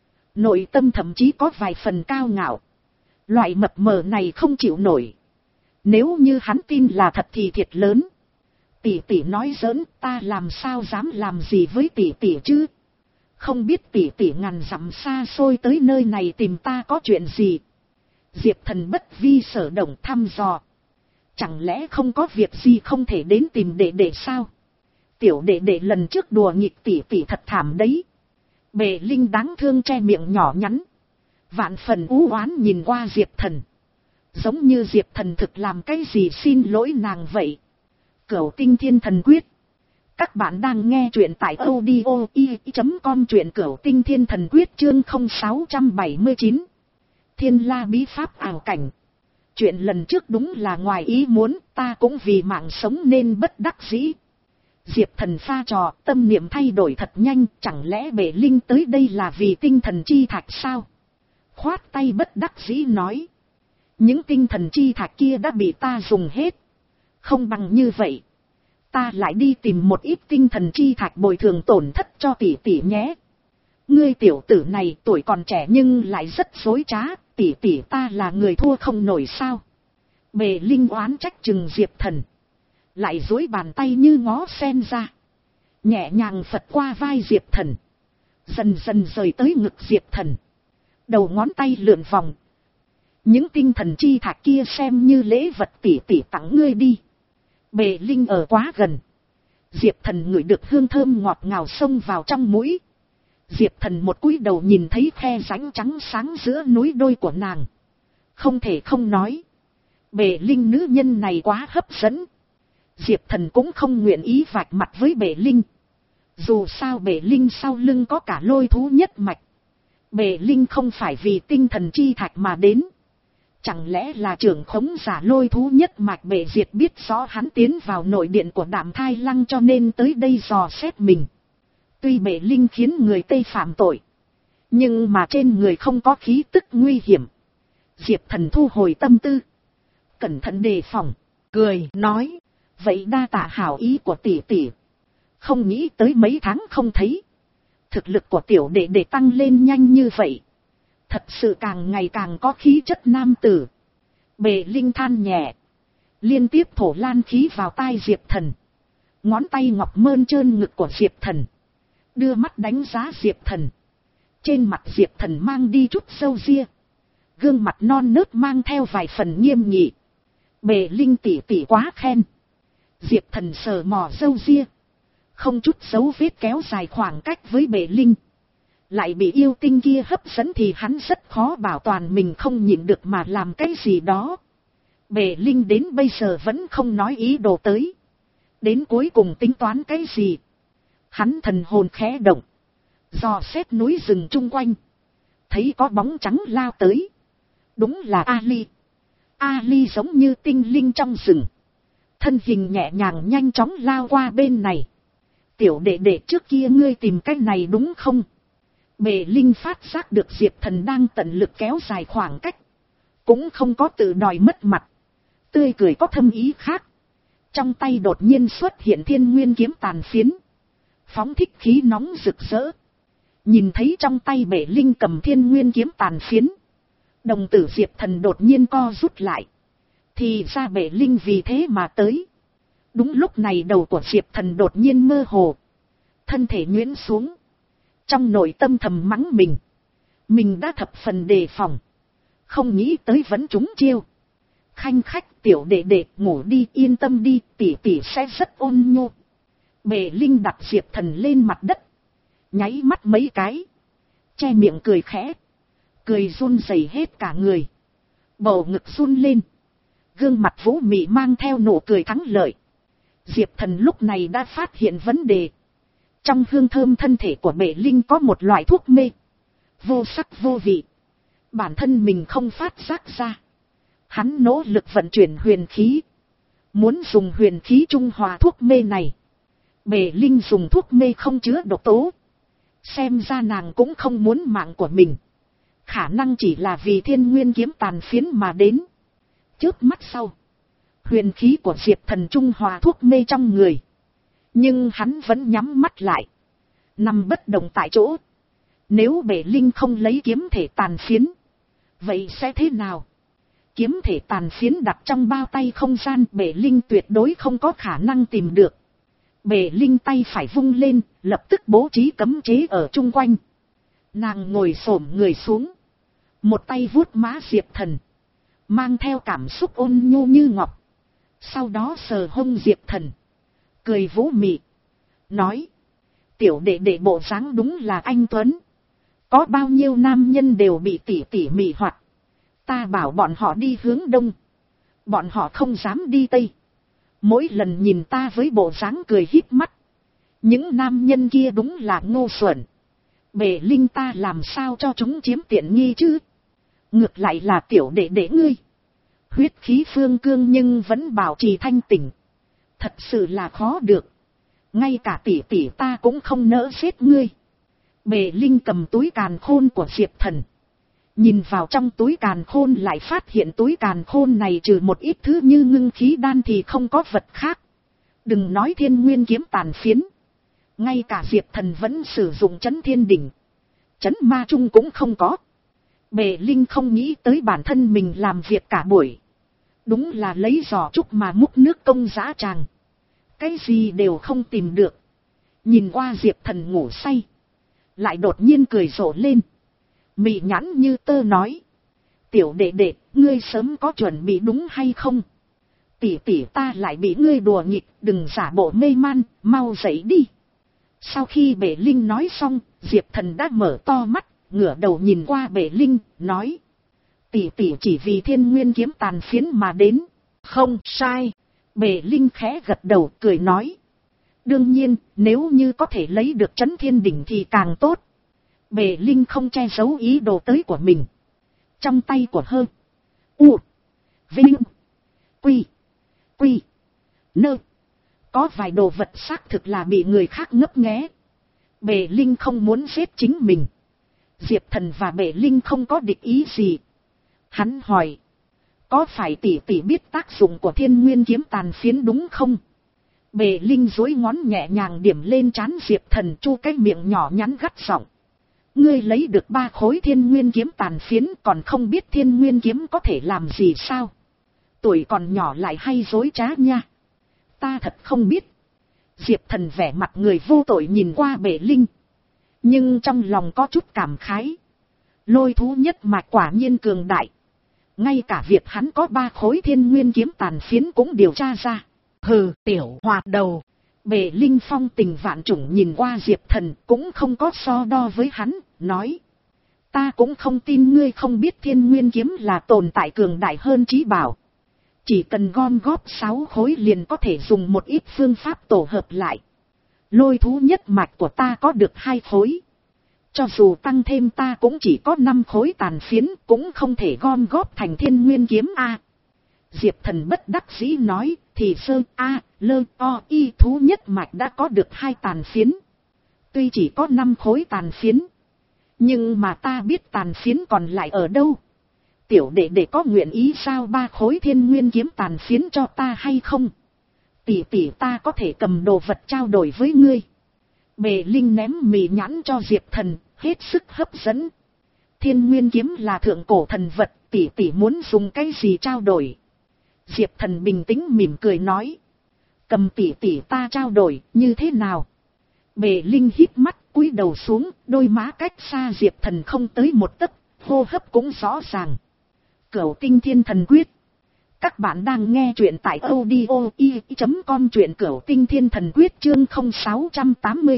Nội tâm thậm chí có vài phần cao ngạo. Loại mập mờ này không chịu nổi. Nếu như hắn tin là thật thì thiệt lớn. Tỷ tỷ nói giỡn, ta làm sao dám làm gì với tỷ tỷ chứ? Không biết tỷ tỷ ngàn dặm xa xôi tới nơi này tìm ta có chuyện gì? Diệp Thần bất vi sở động thăm dò. Chẳng lẽ không có việc gì không thể đến tìm đệ đệ sao? Tiểu đệ đệ lần trước đùa nghịch tỷ tỷ thật thảm đấy. Bệ Linh đáng thương che miệng nhỏ nhắn. Vạn phần u oán nhìn qua Diệp Thần. Giống như Diệp Thần thực làm cái gì xin lỗi nàng vậy. Cửu Tinh Thiên Thần Quyết. Các bạn đang nghe truyện tại audio i chấm com, truyện Cửu Tinh Thiên Thần Quyết chương không sáu bảy chín. Thiên La bí pháp ảo cảnh. Chuyện lần trước đúng là ngoài ý muốn, ta cũng vì mạng sống nên bất đắc dĩ. Diệp Thần pha trò, tâm niệm thay đổi thật nhanh, chẳng lẽ Bệ Linh tới đây là vì tinh thần chi thạch sao? Khoát tay bất đắc dĩ nói. Những tinh thần chi thạch kia đã bị ta dùng hết. Không bằng như vậy, ta lại đi tìm một ít tinh thần chi thạch bồi thường tổn thất cho tỷ tỷ nhé. Ngươi tiểu tử này tuổi còn trẻ nhưng lại rất dối trá, tỷ tỷ ta là người thua không nổi sao? Bệ Linh oán trách chừng Diệp Thần, lại duỗi bàn tay như ngó sen ra, nhẹ nhàng phật qua vai Diệp Thần, dần dần rời tới ngực Diệp Thần. Đầu ngón tay lượn vòng. Những tinh thần chi thạch kia xem như lễ vật tỷ tỷ tặng ngươi đi. Bệ Linh ở quá gần, Diệp Thần ngửi được hương thơm ngọt ngào xông vào trong mũi. Diệp Thần một cúi đầu nhìn thấy khe rãnh trắng sáng giữa núi đôi của nàng, không thể không nói, Bệ Linh nữ nhân này quá hấp dẫn. Diệp Thần cũng không nguyện ý vạch mặt với Bệ Linh. Dù sao Bệ Linh sau lưng có cả lôi thú nhất mạch. Bệ Linh không phải vì tinh thần chi thạch mà đến. Chẳng lẽ là trưởng khống giả lôi thú nhất mạch Bệ Diệt biết rõ hắn tiến vào nội điện của Đạm Thai Lăng cho nên tới đây dò xét mình. Tuy Bệ Linh khiến người Tây phạm tội, nhưng mà trên người không có khí tức nguy hiểm. Diệp Thần thu hồi tâm tư, cẩn thận đề phòng, cười nói. Vậy đa tạ hảo ý của tỷ tỷ. Không nghĩ tới mấy tháng không thấy, thực lực của tiểu đệ đệ tăng lên nhanh như vậy. Thật sự càng ngày càng có khí chất nam tử. Bệ Linh than nhẹ, liên tiếp thổ lan khí vào tai Diệp Thần. Ngón tay ngọc mơn trơn ngực của Diệp Thần, đưa mắt đánh giá Diệp Thần. Trên mặt Diệp Thần mang đi chút râu ria, gương mặt non nớt mang theo vài phần nghiêm nghị. Bệ Linh tỷ tỷ quá khen. Diệp Thần sờ mò râu ria, không chút dấu vết kéo dài khoảng cách với Bệ Linh. Lại bị yêu tinh kia hấp dẫn thì hắn rất khó bảo toàn mình không nhịn được mà làm cái gì đó. Bệ Linh đến bây giờ vẫn không nói ý đồ tới. Đến cuối cùng tính toán cái gì? Hắn thần hồn khẽ động, dò xét núi rừng chung quanh, thấy có bóng trắng lao tới. Đúng là Ali. Ali giống như tinh linh trong rừng, thân hình nhẹ nhàng nhanh chóng lao qua bên này. Tiểu đệ đệ trước kia ngươi tìm cách này đúng không? Bệ Linh phát giác được Diệp Thần đang tận lực kéo dài khoảng cách, cũng không có tự đòi mất mặt, tươi cười có thâm ý khác. Trong tay đột nhiên xuất hiện Thiên Nguyên kiếm tàn phiến, phóng thích khí nóng rực rỡ. Nhìn thấy trong tay Bệ Linh cầm Thiên Nguyên kiếm tàn phiến, đồng tử Diệp Thần đột nhiên co rút lại. Thì ra Bệ Linh vì thế mà tới. Đúng lúc này đầu của Diệp Thần đột nhiên mơ hồ, thân thể nhuyễn xuống. Trong nội tâm thầm mắng mình, mình đã thập phần đề phòng, không nghĩ tới vẫn trúng chiêu. Khanh khách, tiểu đệ đệ ngủ đi, yên tâm đi, tỷ tỷ sẽ rất ôn nhu. Bệ Linh đặt Diệp Thần lên mặt đất, nháy mắt mấy cái, che miệng cười khẽ, cười run rẩy hết cả người, bầu ngực run lên, gương mặt vũ mị mang theo nụ cười thắng lợi. Diệp Thần lúc này đã phát hiện vấn đề. Trong hương thơm thân thể của Bệ Linh có một loại thuốc mê, vô sắc vô vị, bản thân mình không phát giác ra. Hắn nỗ lực vận chuyển huyền khí, muốn dùng huyền khí trung hòa thuốc mê này. Bệ Linh dùng thuốc mê không chứa độc tố, xem ra nàng cũng không muốn mạng của mình, khả năng chỉ là vì Thiên Nguyên kiếm tàn phiến mà đến. Chớp mắt sau, huyền khí của Diệp Thần trung hòa thuốc mê trong người, nhưng hắn vẫn nhắm mắt lại, nằm bất động tại chỗ. Nếu Bệ Linh không lấy kiếm thể tàn phiến, vậy sẽ thế nào? Kiếm thể tàn phiến đặt trong bao tay không gian, Bệ Linh tuyệt đối không có khả năng tìm được. Bệ Linh tay phải vung lên, lập tức bố trí cấm chế ở chung quanh. Nàng ngồi xổm người xuống, một tay vuốt má Diệp Thần, mang theo cảm xúc ôn nhu như ngọc. Sau đó sờ hông Diệp Thần, cười vũ mị, nói: tiểu đệ đệ bộ dáng đúng là anh tuấn, có bao nhiêu nam nhân đều bị tỉ tỉ mị hoặc. Ta bảo bọn họ đi hướng đông, bọn họ không dám đi tây. Mỗi lần nhìn ta với bộ dáng cười híp mắt. Những nam nhân kia đúng là ngu xuẩn. Bệ Linh ta làm sao cho chúng chiếm tiện nghi chứ? Ngược lại là tiểu đệ đệ ngươi. Huyết khí phương cương nhưng vẫn bảo trì thanh tỉnh. Thật sự là khó được. Ngay cả tỷ tỷ ta cũng không nỡ giết ngươi. Bệ Linh cầm túi càn khôn của Diệp Thần. Nhìn vào trong túi càn khôn lại phát hiện túi càn khôn này trừ một ít thứ như ngưng khí đan thì không có vật khác. Đừng nói thiên nguyên kiếm tàn phiến. Ngay cả Diệp Thần vẫn sử dụng chấn thiên đỉnh. Chấn ma trung cũng không có. Bệ Linh không nghĩ tới bản thân mình làm việc cả buổi. Đúng là lấy giò trúc mà múc nước công dã tràng. Cái gì đều không tìm được. Nhìn qua Diệp Thần ngủ say. Lại đột nhiên cười rộ lên. Mị nhãn như tơ nói. Tiểu đệ đệ, ngươi sớm có chuẩn bị đúng hay không? Tỷ tỷ ta lại bị ngươi đùa nghịch, đừng giả bộ mê man, mau dậy đi. Sau khi Bệ Linh nói xong, Diệp Thần đã mở to mắt, ngửa đầu nhìn qua Bệ Linh, nói. Tỷ tỷ chỉ vì thiên nguyên kiếm tàn phiến mà đến. Không sai. Bệ Linh khẽ gật đầu cười nói. Đương nhiên, nếu như có thể lấy được chấn thiên đỉnh thì càng tốt. Bệ Linh không che giấu ý đồ tới của mình. Trong tay của Hơ, U, Vinh, Quy, Quy, Nơ. Có vài đồ vật xác thực là bị người khác ngấp nghé. Bệ Linh không muốn giết chính mình. Diệp Thần và Bệ Linh không có địch ý gì. Hắn hỏi. Có phải tỷ tỷ biết tác dụng của thiên nguyên kiếm tàn phiến đúng không? Bệ Linh duỗi ngón nhẹ nhàng điểm lên trán Diệp Thần, chu cái miệng nhỏ nhắn gắt giọng. Ngươi lấy được ba khối thiên nguyên kiếm tàn phiến còn không biết thiên nguyên kiếm có thể làm gì sao? Tuổi còn nhỏ lại hay dối trá nha. Ta thật không biết. Diệp Thần vẻ mặt người vô tội nhìn qua Bệ Linh. Nhưng trong lòng có chút cảm khái. Lôi thú nhất mạch quả nhiên cường đại. Ngay cả việc hắn có ba khối thiên nguyên kiếm tàn phiến cũng điều tra ra. Hừ, tiểu hoạt đầu. Bệ Linh phong tình vạn trùng nhìn qua Diệp Thần cũng không có so đo với hắn, nói. Ta cũng không tin ngươi không biết thiên nguyên kiếm là tồn tại cường đại hơn trí bảo. Chỉ cần gom góp sáu khối liền có thể dùng một ít phương pháp tổ hợp lại. Lôi thú nhất mạch của ta có được hai khối. Cho dù tăng thêm ta cũng chỉ có năm khối tàn phiến cũng không thể gom góp thành thiên nguyên kiếm A. Diệp Thần bất đắc dĩ nói, thì sơ A, lơ o y thú nhất mạch đã có được hai tàn phiến. Tuy chỉ có năm khối tàn phiến. Nhưng mà ta biết tàn phiến còn lại ở đâu. Tiểu đệ đệ có nguyện ý sao ba khối thiên nguyên kiếm tàn phiến cho ta hay không? Tỷ tỷ ta có thể cầm đồ vật trao đổi với ngươi. Bệ Linh ném mì nhãn cho Diệp Thần, hết sức hấp dẫn. Thiên nguyên kiếm là thượng cổ thần vật, tỷ tỷ muốn dùng cái gì trao đổi? Diệp Thần bình tĩnh mỉm cười nói. Cầm tỷ tỷ ta trao đổi, như thế nào? Bệ Linh hít mắt, cúi đầu xuống, đôi má cách xa Diệp Thần không tới một tấc, hô hấp cũng rõ ràng. Cửu Tinh Thiên Thần Quyết. Các bạn đang nghe truyện tại audio i chấm com, truyện Cửu Tinh Thiên Thần Quyết chương không sáu tám mươi.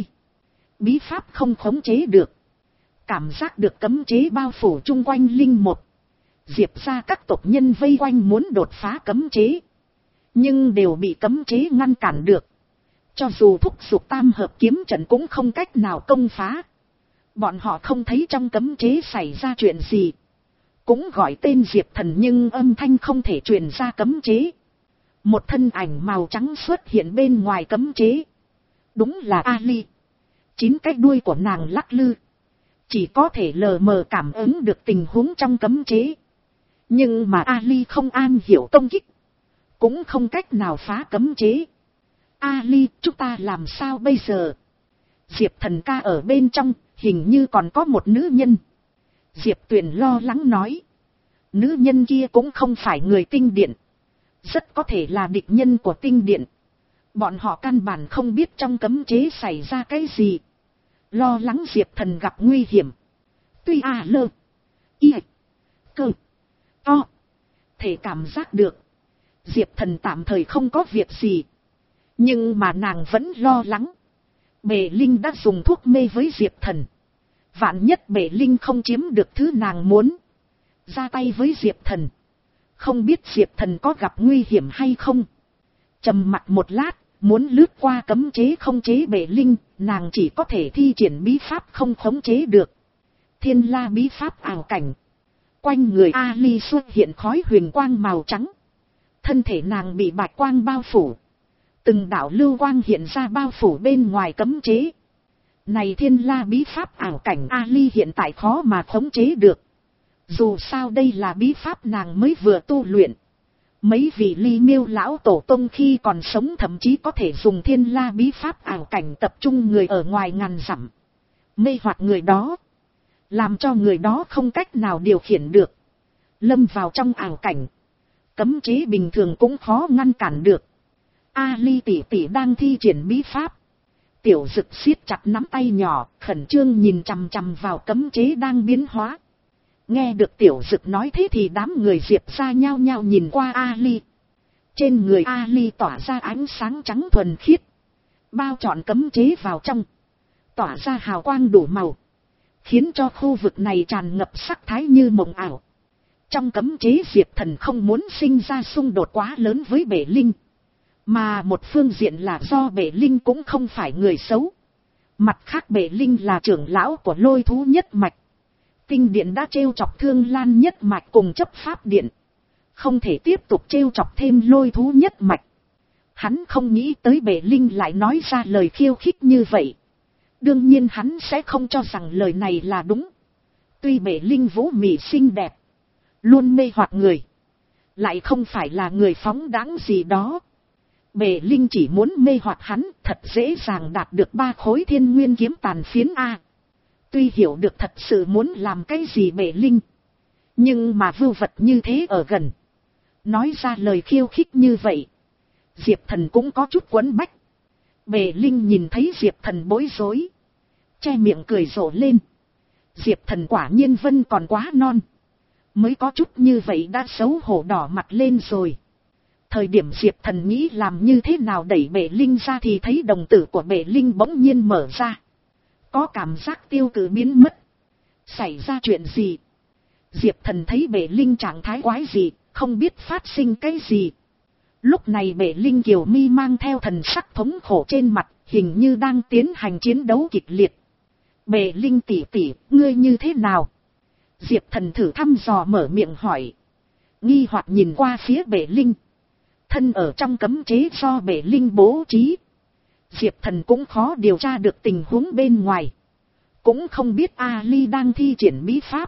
Bí pháp không khống chế được. Cảm giác được cấm chế bao phủ chung quanh Linh một. Diệp ra các tộc nhân vây quanh muốn đột phá cấm chế. Nhưng đều bị cấm chế ngăn cản được. Cho dù thúc giục tam hợp kiếm trận cũng không cách nào công phá. Bọn họ không thấy trong cấm chế xảy ra chuyện gì. Cũng gọi tên Diệp Thần nhưng âm thanh không thể truyền ra cấm chế. Một thân ảnh màu trắng xuất hiện bên ngoài cấm chế. Đúng là Ali. Chín cái đuôi của nàng lắc lư. Chỉ có thể lờ mờ cảm ứng được tình huống trong cấm chế. Nhưng mà Ali không am hiểu công kích. Cũng không cách nào phá cấm chế. Ali, chúng ta làm sao bây giờ? Diệp Thần ca ở bên trong, hình như còn có một nữ nhân. Diệp Tuyền lo lắng nói. Nữ nhân kia cũng không phải người tinh điện. Rất có thể là địch nhân của tinh điện. Bọn họ căn bản không biết trong cấm chế xảy ra cái gì. Lo lắng Diệp Thần gặp nguy hiểm. Tuy à lơ. Y. Cơ. To. Thể cảm giác được. Diệp Thần tạm thời không có việc gì. Nhưng mà nàng vẫn lo lắng. Bệ Linh đã dùng thuốc mê với Diệp Thần. Vạn nhất Bệ Linh không chiếm được thứ nàng muốn. Ra tay với Diệp Thần. Không biết Diệp Thần có gặp nguy hiểm hay không. Trầm mặc một lát, muốn lướt qua cấm chế không chế bệ linh, nàng chỉ có thể thi triển bí pháp không khống chế được. Thiên la bí pháp ảo cảnh. Quanh người Ali xuất hiện khói huyền quang màu trắng. Thân thể nàng bị bạch quang bao phủ. Từng đạo lưu quang hiện ra bao phủ bên ngoài cấm chế. Này thiên la bí pháp ảo cảnh Ali hiện tại khó mà khống chế được. Dù sao đây là bí pháp nàng mới vừa tu luyện. Mấy vị ly miêu lão tổ tông khi còn sống thậm chí có thể dùng thiên la bí pháp ảo cảnh tập trung người ở ngoài ngàn dặm. Mê hoặc người đó. Làm cho người đó không cách nào điều khiển được. Lâm vào trong ảo cảnh. Cấm chế bình thường cũng khó ngăn cản được. Ali tỷ tỷ đang thi triển bí pháp. Tiểu Dực siết chặt nắm tay nhỏ, khẩn trương nhìn chằm chằm vào cấm chế đang biến hóa. Nghe được Tiểu Dực nói thế thì đám người Diệp ra nhao nhao nhìn qua Ali. Trên người Ali tỏa ra ánh sáng trắng thuần khiết. Bao trọn cấm chế vào trong. Tỏa ra hào quang đủ màu. Khiến cho khu vực này tràn ngập sắc thái như mộng ảo. Trong cấm chế Diệp Thần không muốn sinh ra xung đột quá lớn với bể linh. Mà một phương diện là do bể linh cũng không phải người xấu. Mặt khác bể linh là trưởng lão của lôi thú nhất mạch. Tinh điện đã trêu chọc Thương Lan nhất mạch cùng chấp pháp điện. Không thể tiếp tục trêu chọc thêm lôi thú nhất mạch. Hắn không nghĩ tới bể linh lại nói ra lời khiêu khích như vậy. Đương nhiên hắn sẽ không cho rằng lời này là đúng. Tuy bể linh vũ mị xinh đẹp. Luôn mê hoặc người. Lại không phải là người phóng đãng gì đó. Bể linh chỉ muốn mê hoặc hắn thật dễ dàng đạt được ba khối thiên nguyên kiếm tàn phiến A. Tuy hiểu được thật sự muốn làm cái gì bể linh. Nhưng mà vưu vật như thế ở gần. Nói ra lời khiêu khích như vậy. Diệp Thần cũng có chút quấn bách. Bể linh nhìn thấy Diệp Thần bối rối. Che miệng cười rộ lên. Diệp Thần quả nhiên vân còn quá non. Mới có chút như vậy đã xấu hổ đỏ mặt lên rồi. Thời điểm Diệp Thần nghĩ làm như thế nào đẩy bể linh ra thì thấy đồng tử của bể linh bỗng nhiên mở ra. Có cảm giác tiêu cự biến mất. Xảy ra chuyện gì? Diệp Thần thấy bể linh trạng thái quái gì, không biết phát sinh cái gì. Lúc này bể linh kiều mi mang theo thần sắc thống khổ trên mặt, hình như đang tiến hành chiến đấu kịch liệt. Bể linh tỷ tỷ, ngươi như thế nào? Diệp Thần thử thăm dò mở miệng hỏi. Nghi hoặc nhìn qua phía bể linh. Thân ở trong cấm chế do bể linh bố trí. Diệp Thần cũng khó điều tra được tình huống bên ngoài. Cũng không biết Ali đang thi triển bí pháp.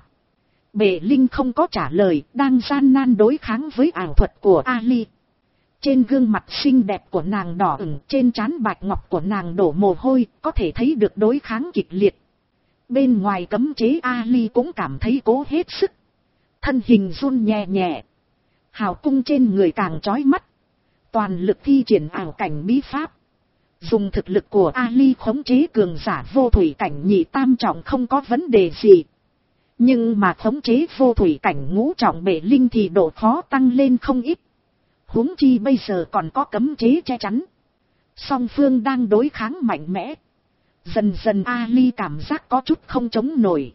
Bể linh không có trả lời, đang gian nan đối kháng với ảo thuật của Ali. Trên gương mặt xinh đẹp của nàng đỏ ửng, trên trán bạch ngọc của nàng đổ mồ hôi, có thể thấy được đối kháng kịch liệt. Bên ngoài cấm chế Ali cũng cảm thấy cố hết sức. Thân hình run nhẹ nhẹ. Hào cung trên người càng chói mắt. Toàn lực thi triển ảo cảnh bí pháp. Dùng thực lực của Ali khống chế cường giả vô thủy cảnh nhị tam trọng không có vấn đề gì. Nhưng mà khống chế vô thủy cảnh ngũ trọng bể linh thì độ khó tăng lên không ít. Huống chi bây giờ còn có cấm chế che chắn. Song phương đang đối kháng mạnh mẽ. Dần dần Ali cảm giác có chút không chống nổi.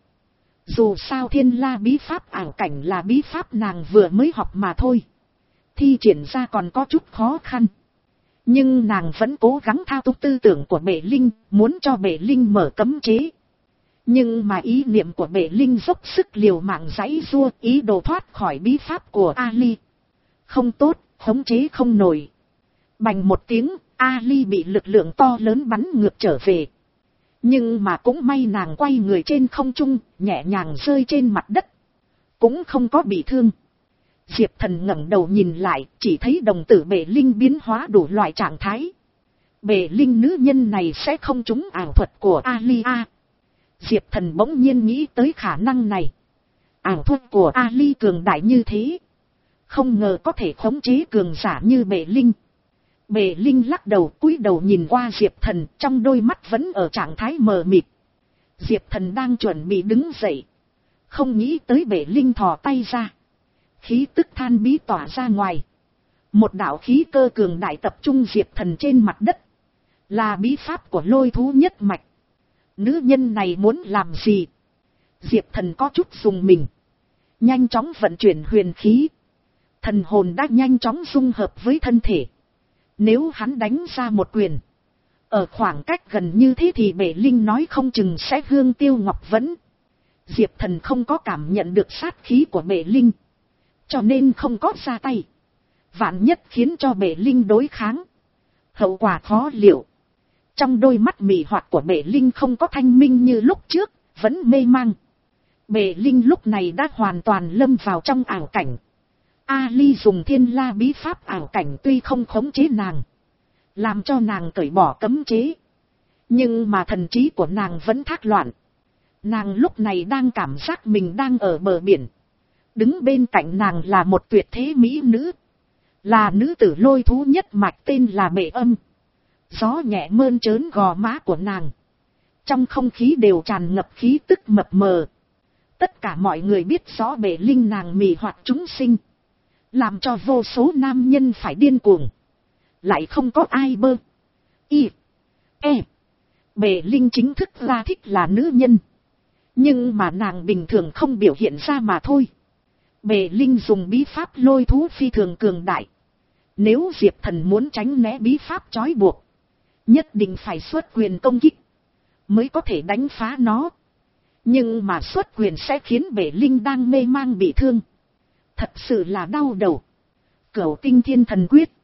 Dù sao thiên la bí pháp ảo cảnh là bí pháp nàng vừa mới học mà thôi. Thi triển ra còn có chút khó khăn. Nhưng nàng vẫn cố gắng thao túng tư tưởng của bể linh, muốn cho bể linh mở cấm chế. Nhưng mà ý niệm của bể linh dốc sức liều mạng giãy giụa, ý đồ thoát khỏi bí pháp của Ali. Không tốt, khống chế không nổi. Bành một tiếng, Ali bị lực lượng to lớn bắn ngược trở về. Nhưng mà cũng may nàng quay người trên không trung, nhẹ nhàng rơi trên mặt đất. Cũng không có bị thương. Diệp Thần ngẩng đầu nhìn lại, chỉ thấy đồng tử bể linh biến hóa đủ loại trạng thái. Bể linh nữ nhân này sẽ không trúng ảo thuật của Ali a. Diệp Thần bỗng nhiên nghĩ tới khả năng này. Ảo thuật của Ali cường đại như thế. Không ngờ có thể khống chế cường giả như bể linh. Bể linh lắc đầu cúi đầu nhìn qua Diệp Thần, trong đôi mắt vẫn ở trạng thái mờ mịt. Diệp Thần đang chuẩn bị đứng dậy. Không nghĩ tới bể linh thò tay ra. Khí tức than bí tỏa ra ngoài. Một đạo khí cơ cường đại tập trung Diệp Thần trên mặt đất. Là bí pháp của lôi thú nhất mạch. Nữ nhân này muốn làm gì? Diệp Thần có chút dùng mình. Nhanh chóng vận chuyển huyền khí. Thần hồn đã nhanh chóng dung hợp với thân thể. Nếu hắn đánh ra một quyền, ở khoảng cách gần như thế thì Bệ Linh nói không chừng sẽ hương tiêu ngọc vẫn. Diệp Thần không có cảm nhận được sát khí của Bệ Linh, cho nên không có ra tay. Vạn nhất khiến cho Bệ Linh đối kháng, hậu quả khó liệu. Trong đôi mắt mị hoặc của Bệ Linh không có thanh minh như lúc trước, vẫn mê mang. Bệ Linh lúc này đã hoàn toàn lâm vào trong ảo cảnh. Ali dùng thiên la bí pháp ảo cảnh tuy không khống chế nàng, làm cho nàng cởi bỏ cấm chế, nhưng mà thần trí của nàng vẫn thác loạn. Nàng lúc này đang cảm giác mình đang ở bờ biển. Đứng bên cạnh nàng là một tuyệt thế mỹ nữ, là nữ tử lôi thú nhất mạch tên là Bệ Âm. Gió nhẹ mơn trớn gò má của nàng, trong không khí đều tràn ngập khí tức mập mờ. Tất cả mọi người biết rõ Bệ Linh nàng mị hoặc chúng sinh, làm cho vô số nam nhân phải điên cuồng. Lại không có ai bơ y e Bệ Linh chính thức ra thích là nữ nhân, nhưng mà nàng bình thường không biểu hiện ra mà thôi. Bệ Linh dùng bí pháp lôi thú phi thường cường đại. Nếu Diệp Thần muốn tránh né bí pháp trói buộc, nhất định phải xuất quyền công kích mới có thể đánh phá nó. Nhưng mà xuất quyền sẽ khiến Bệ Linh đang mê mang bị thương. Thật sự là đau đầu. Cửu Tinh Thiên Thần Quyết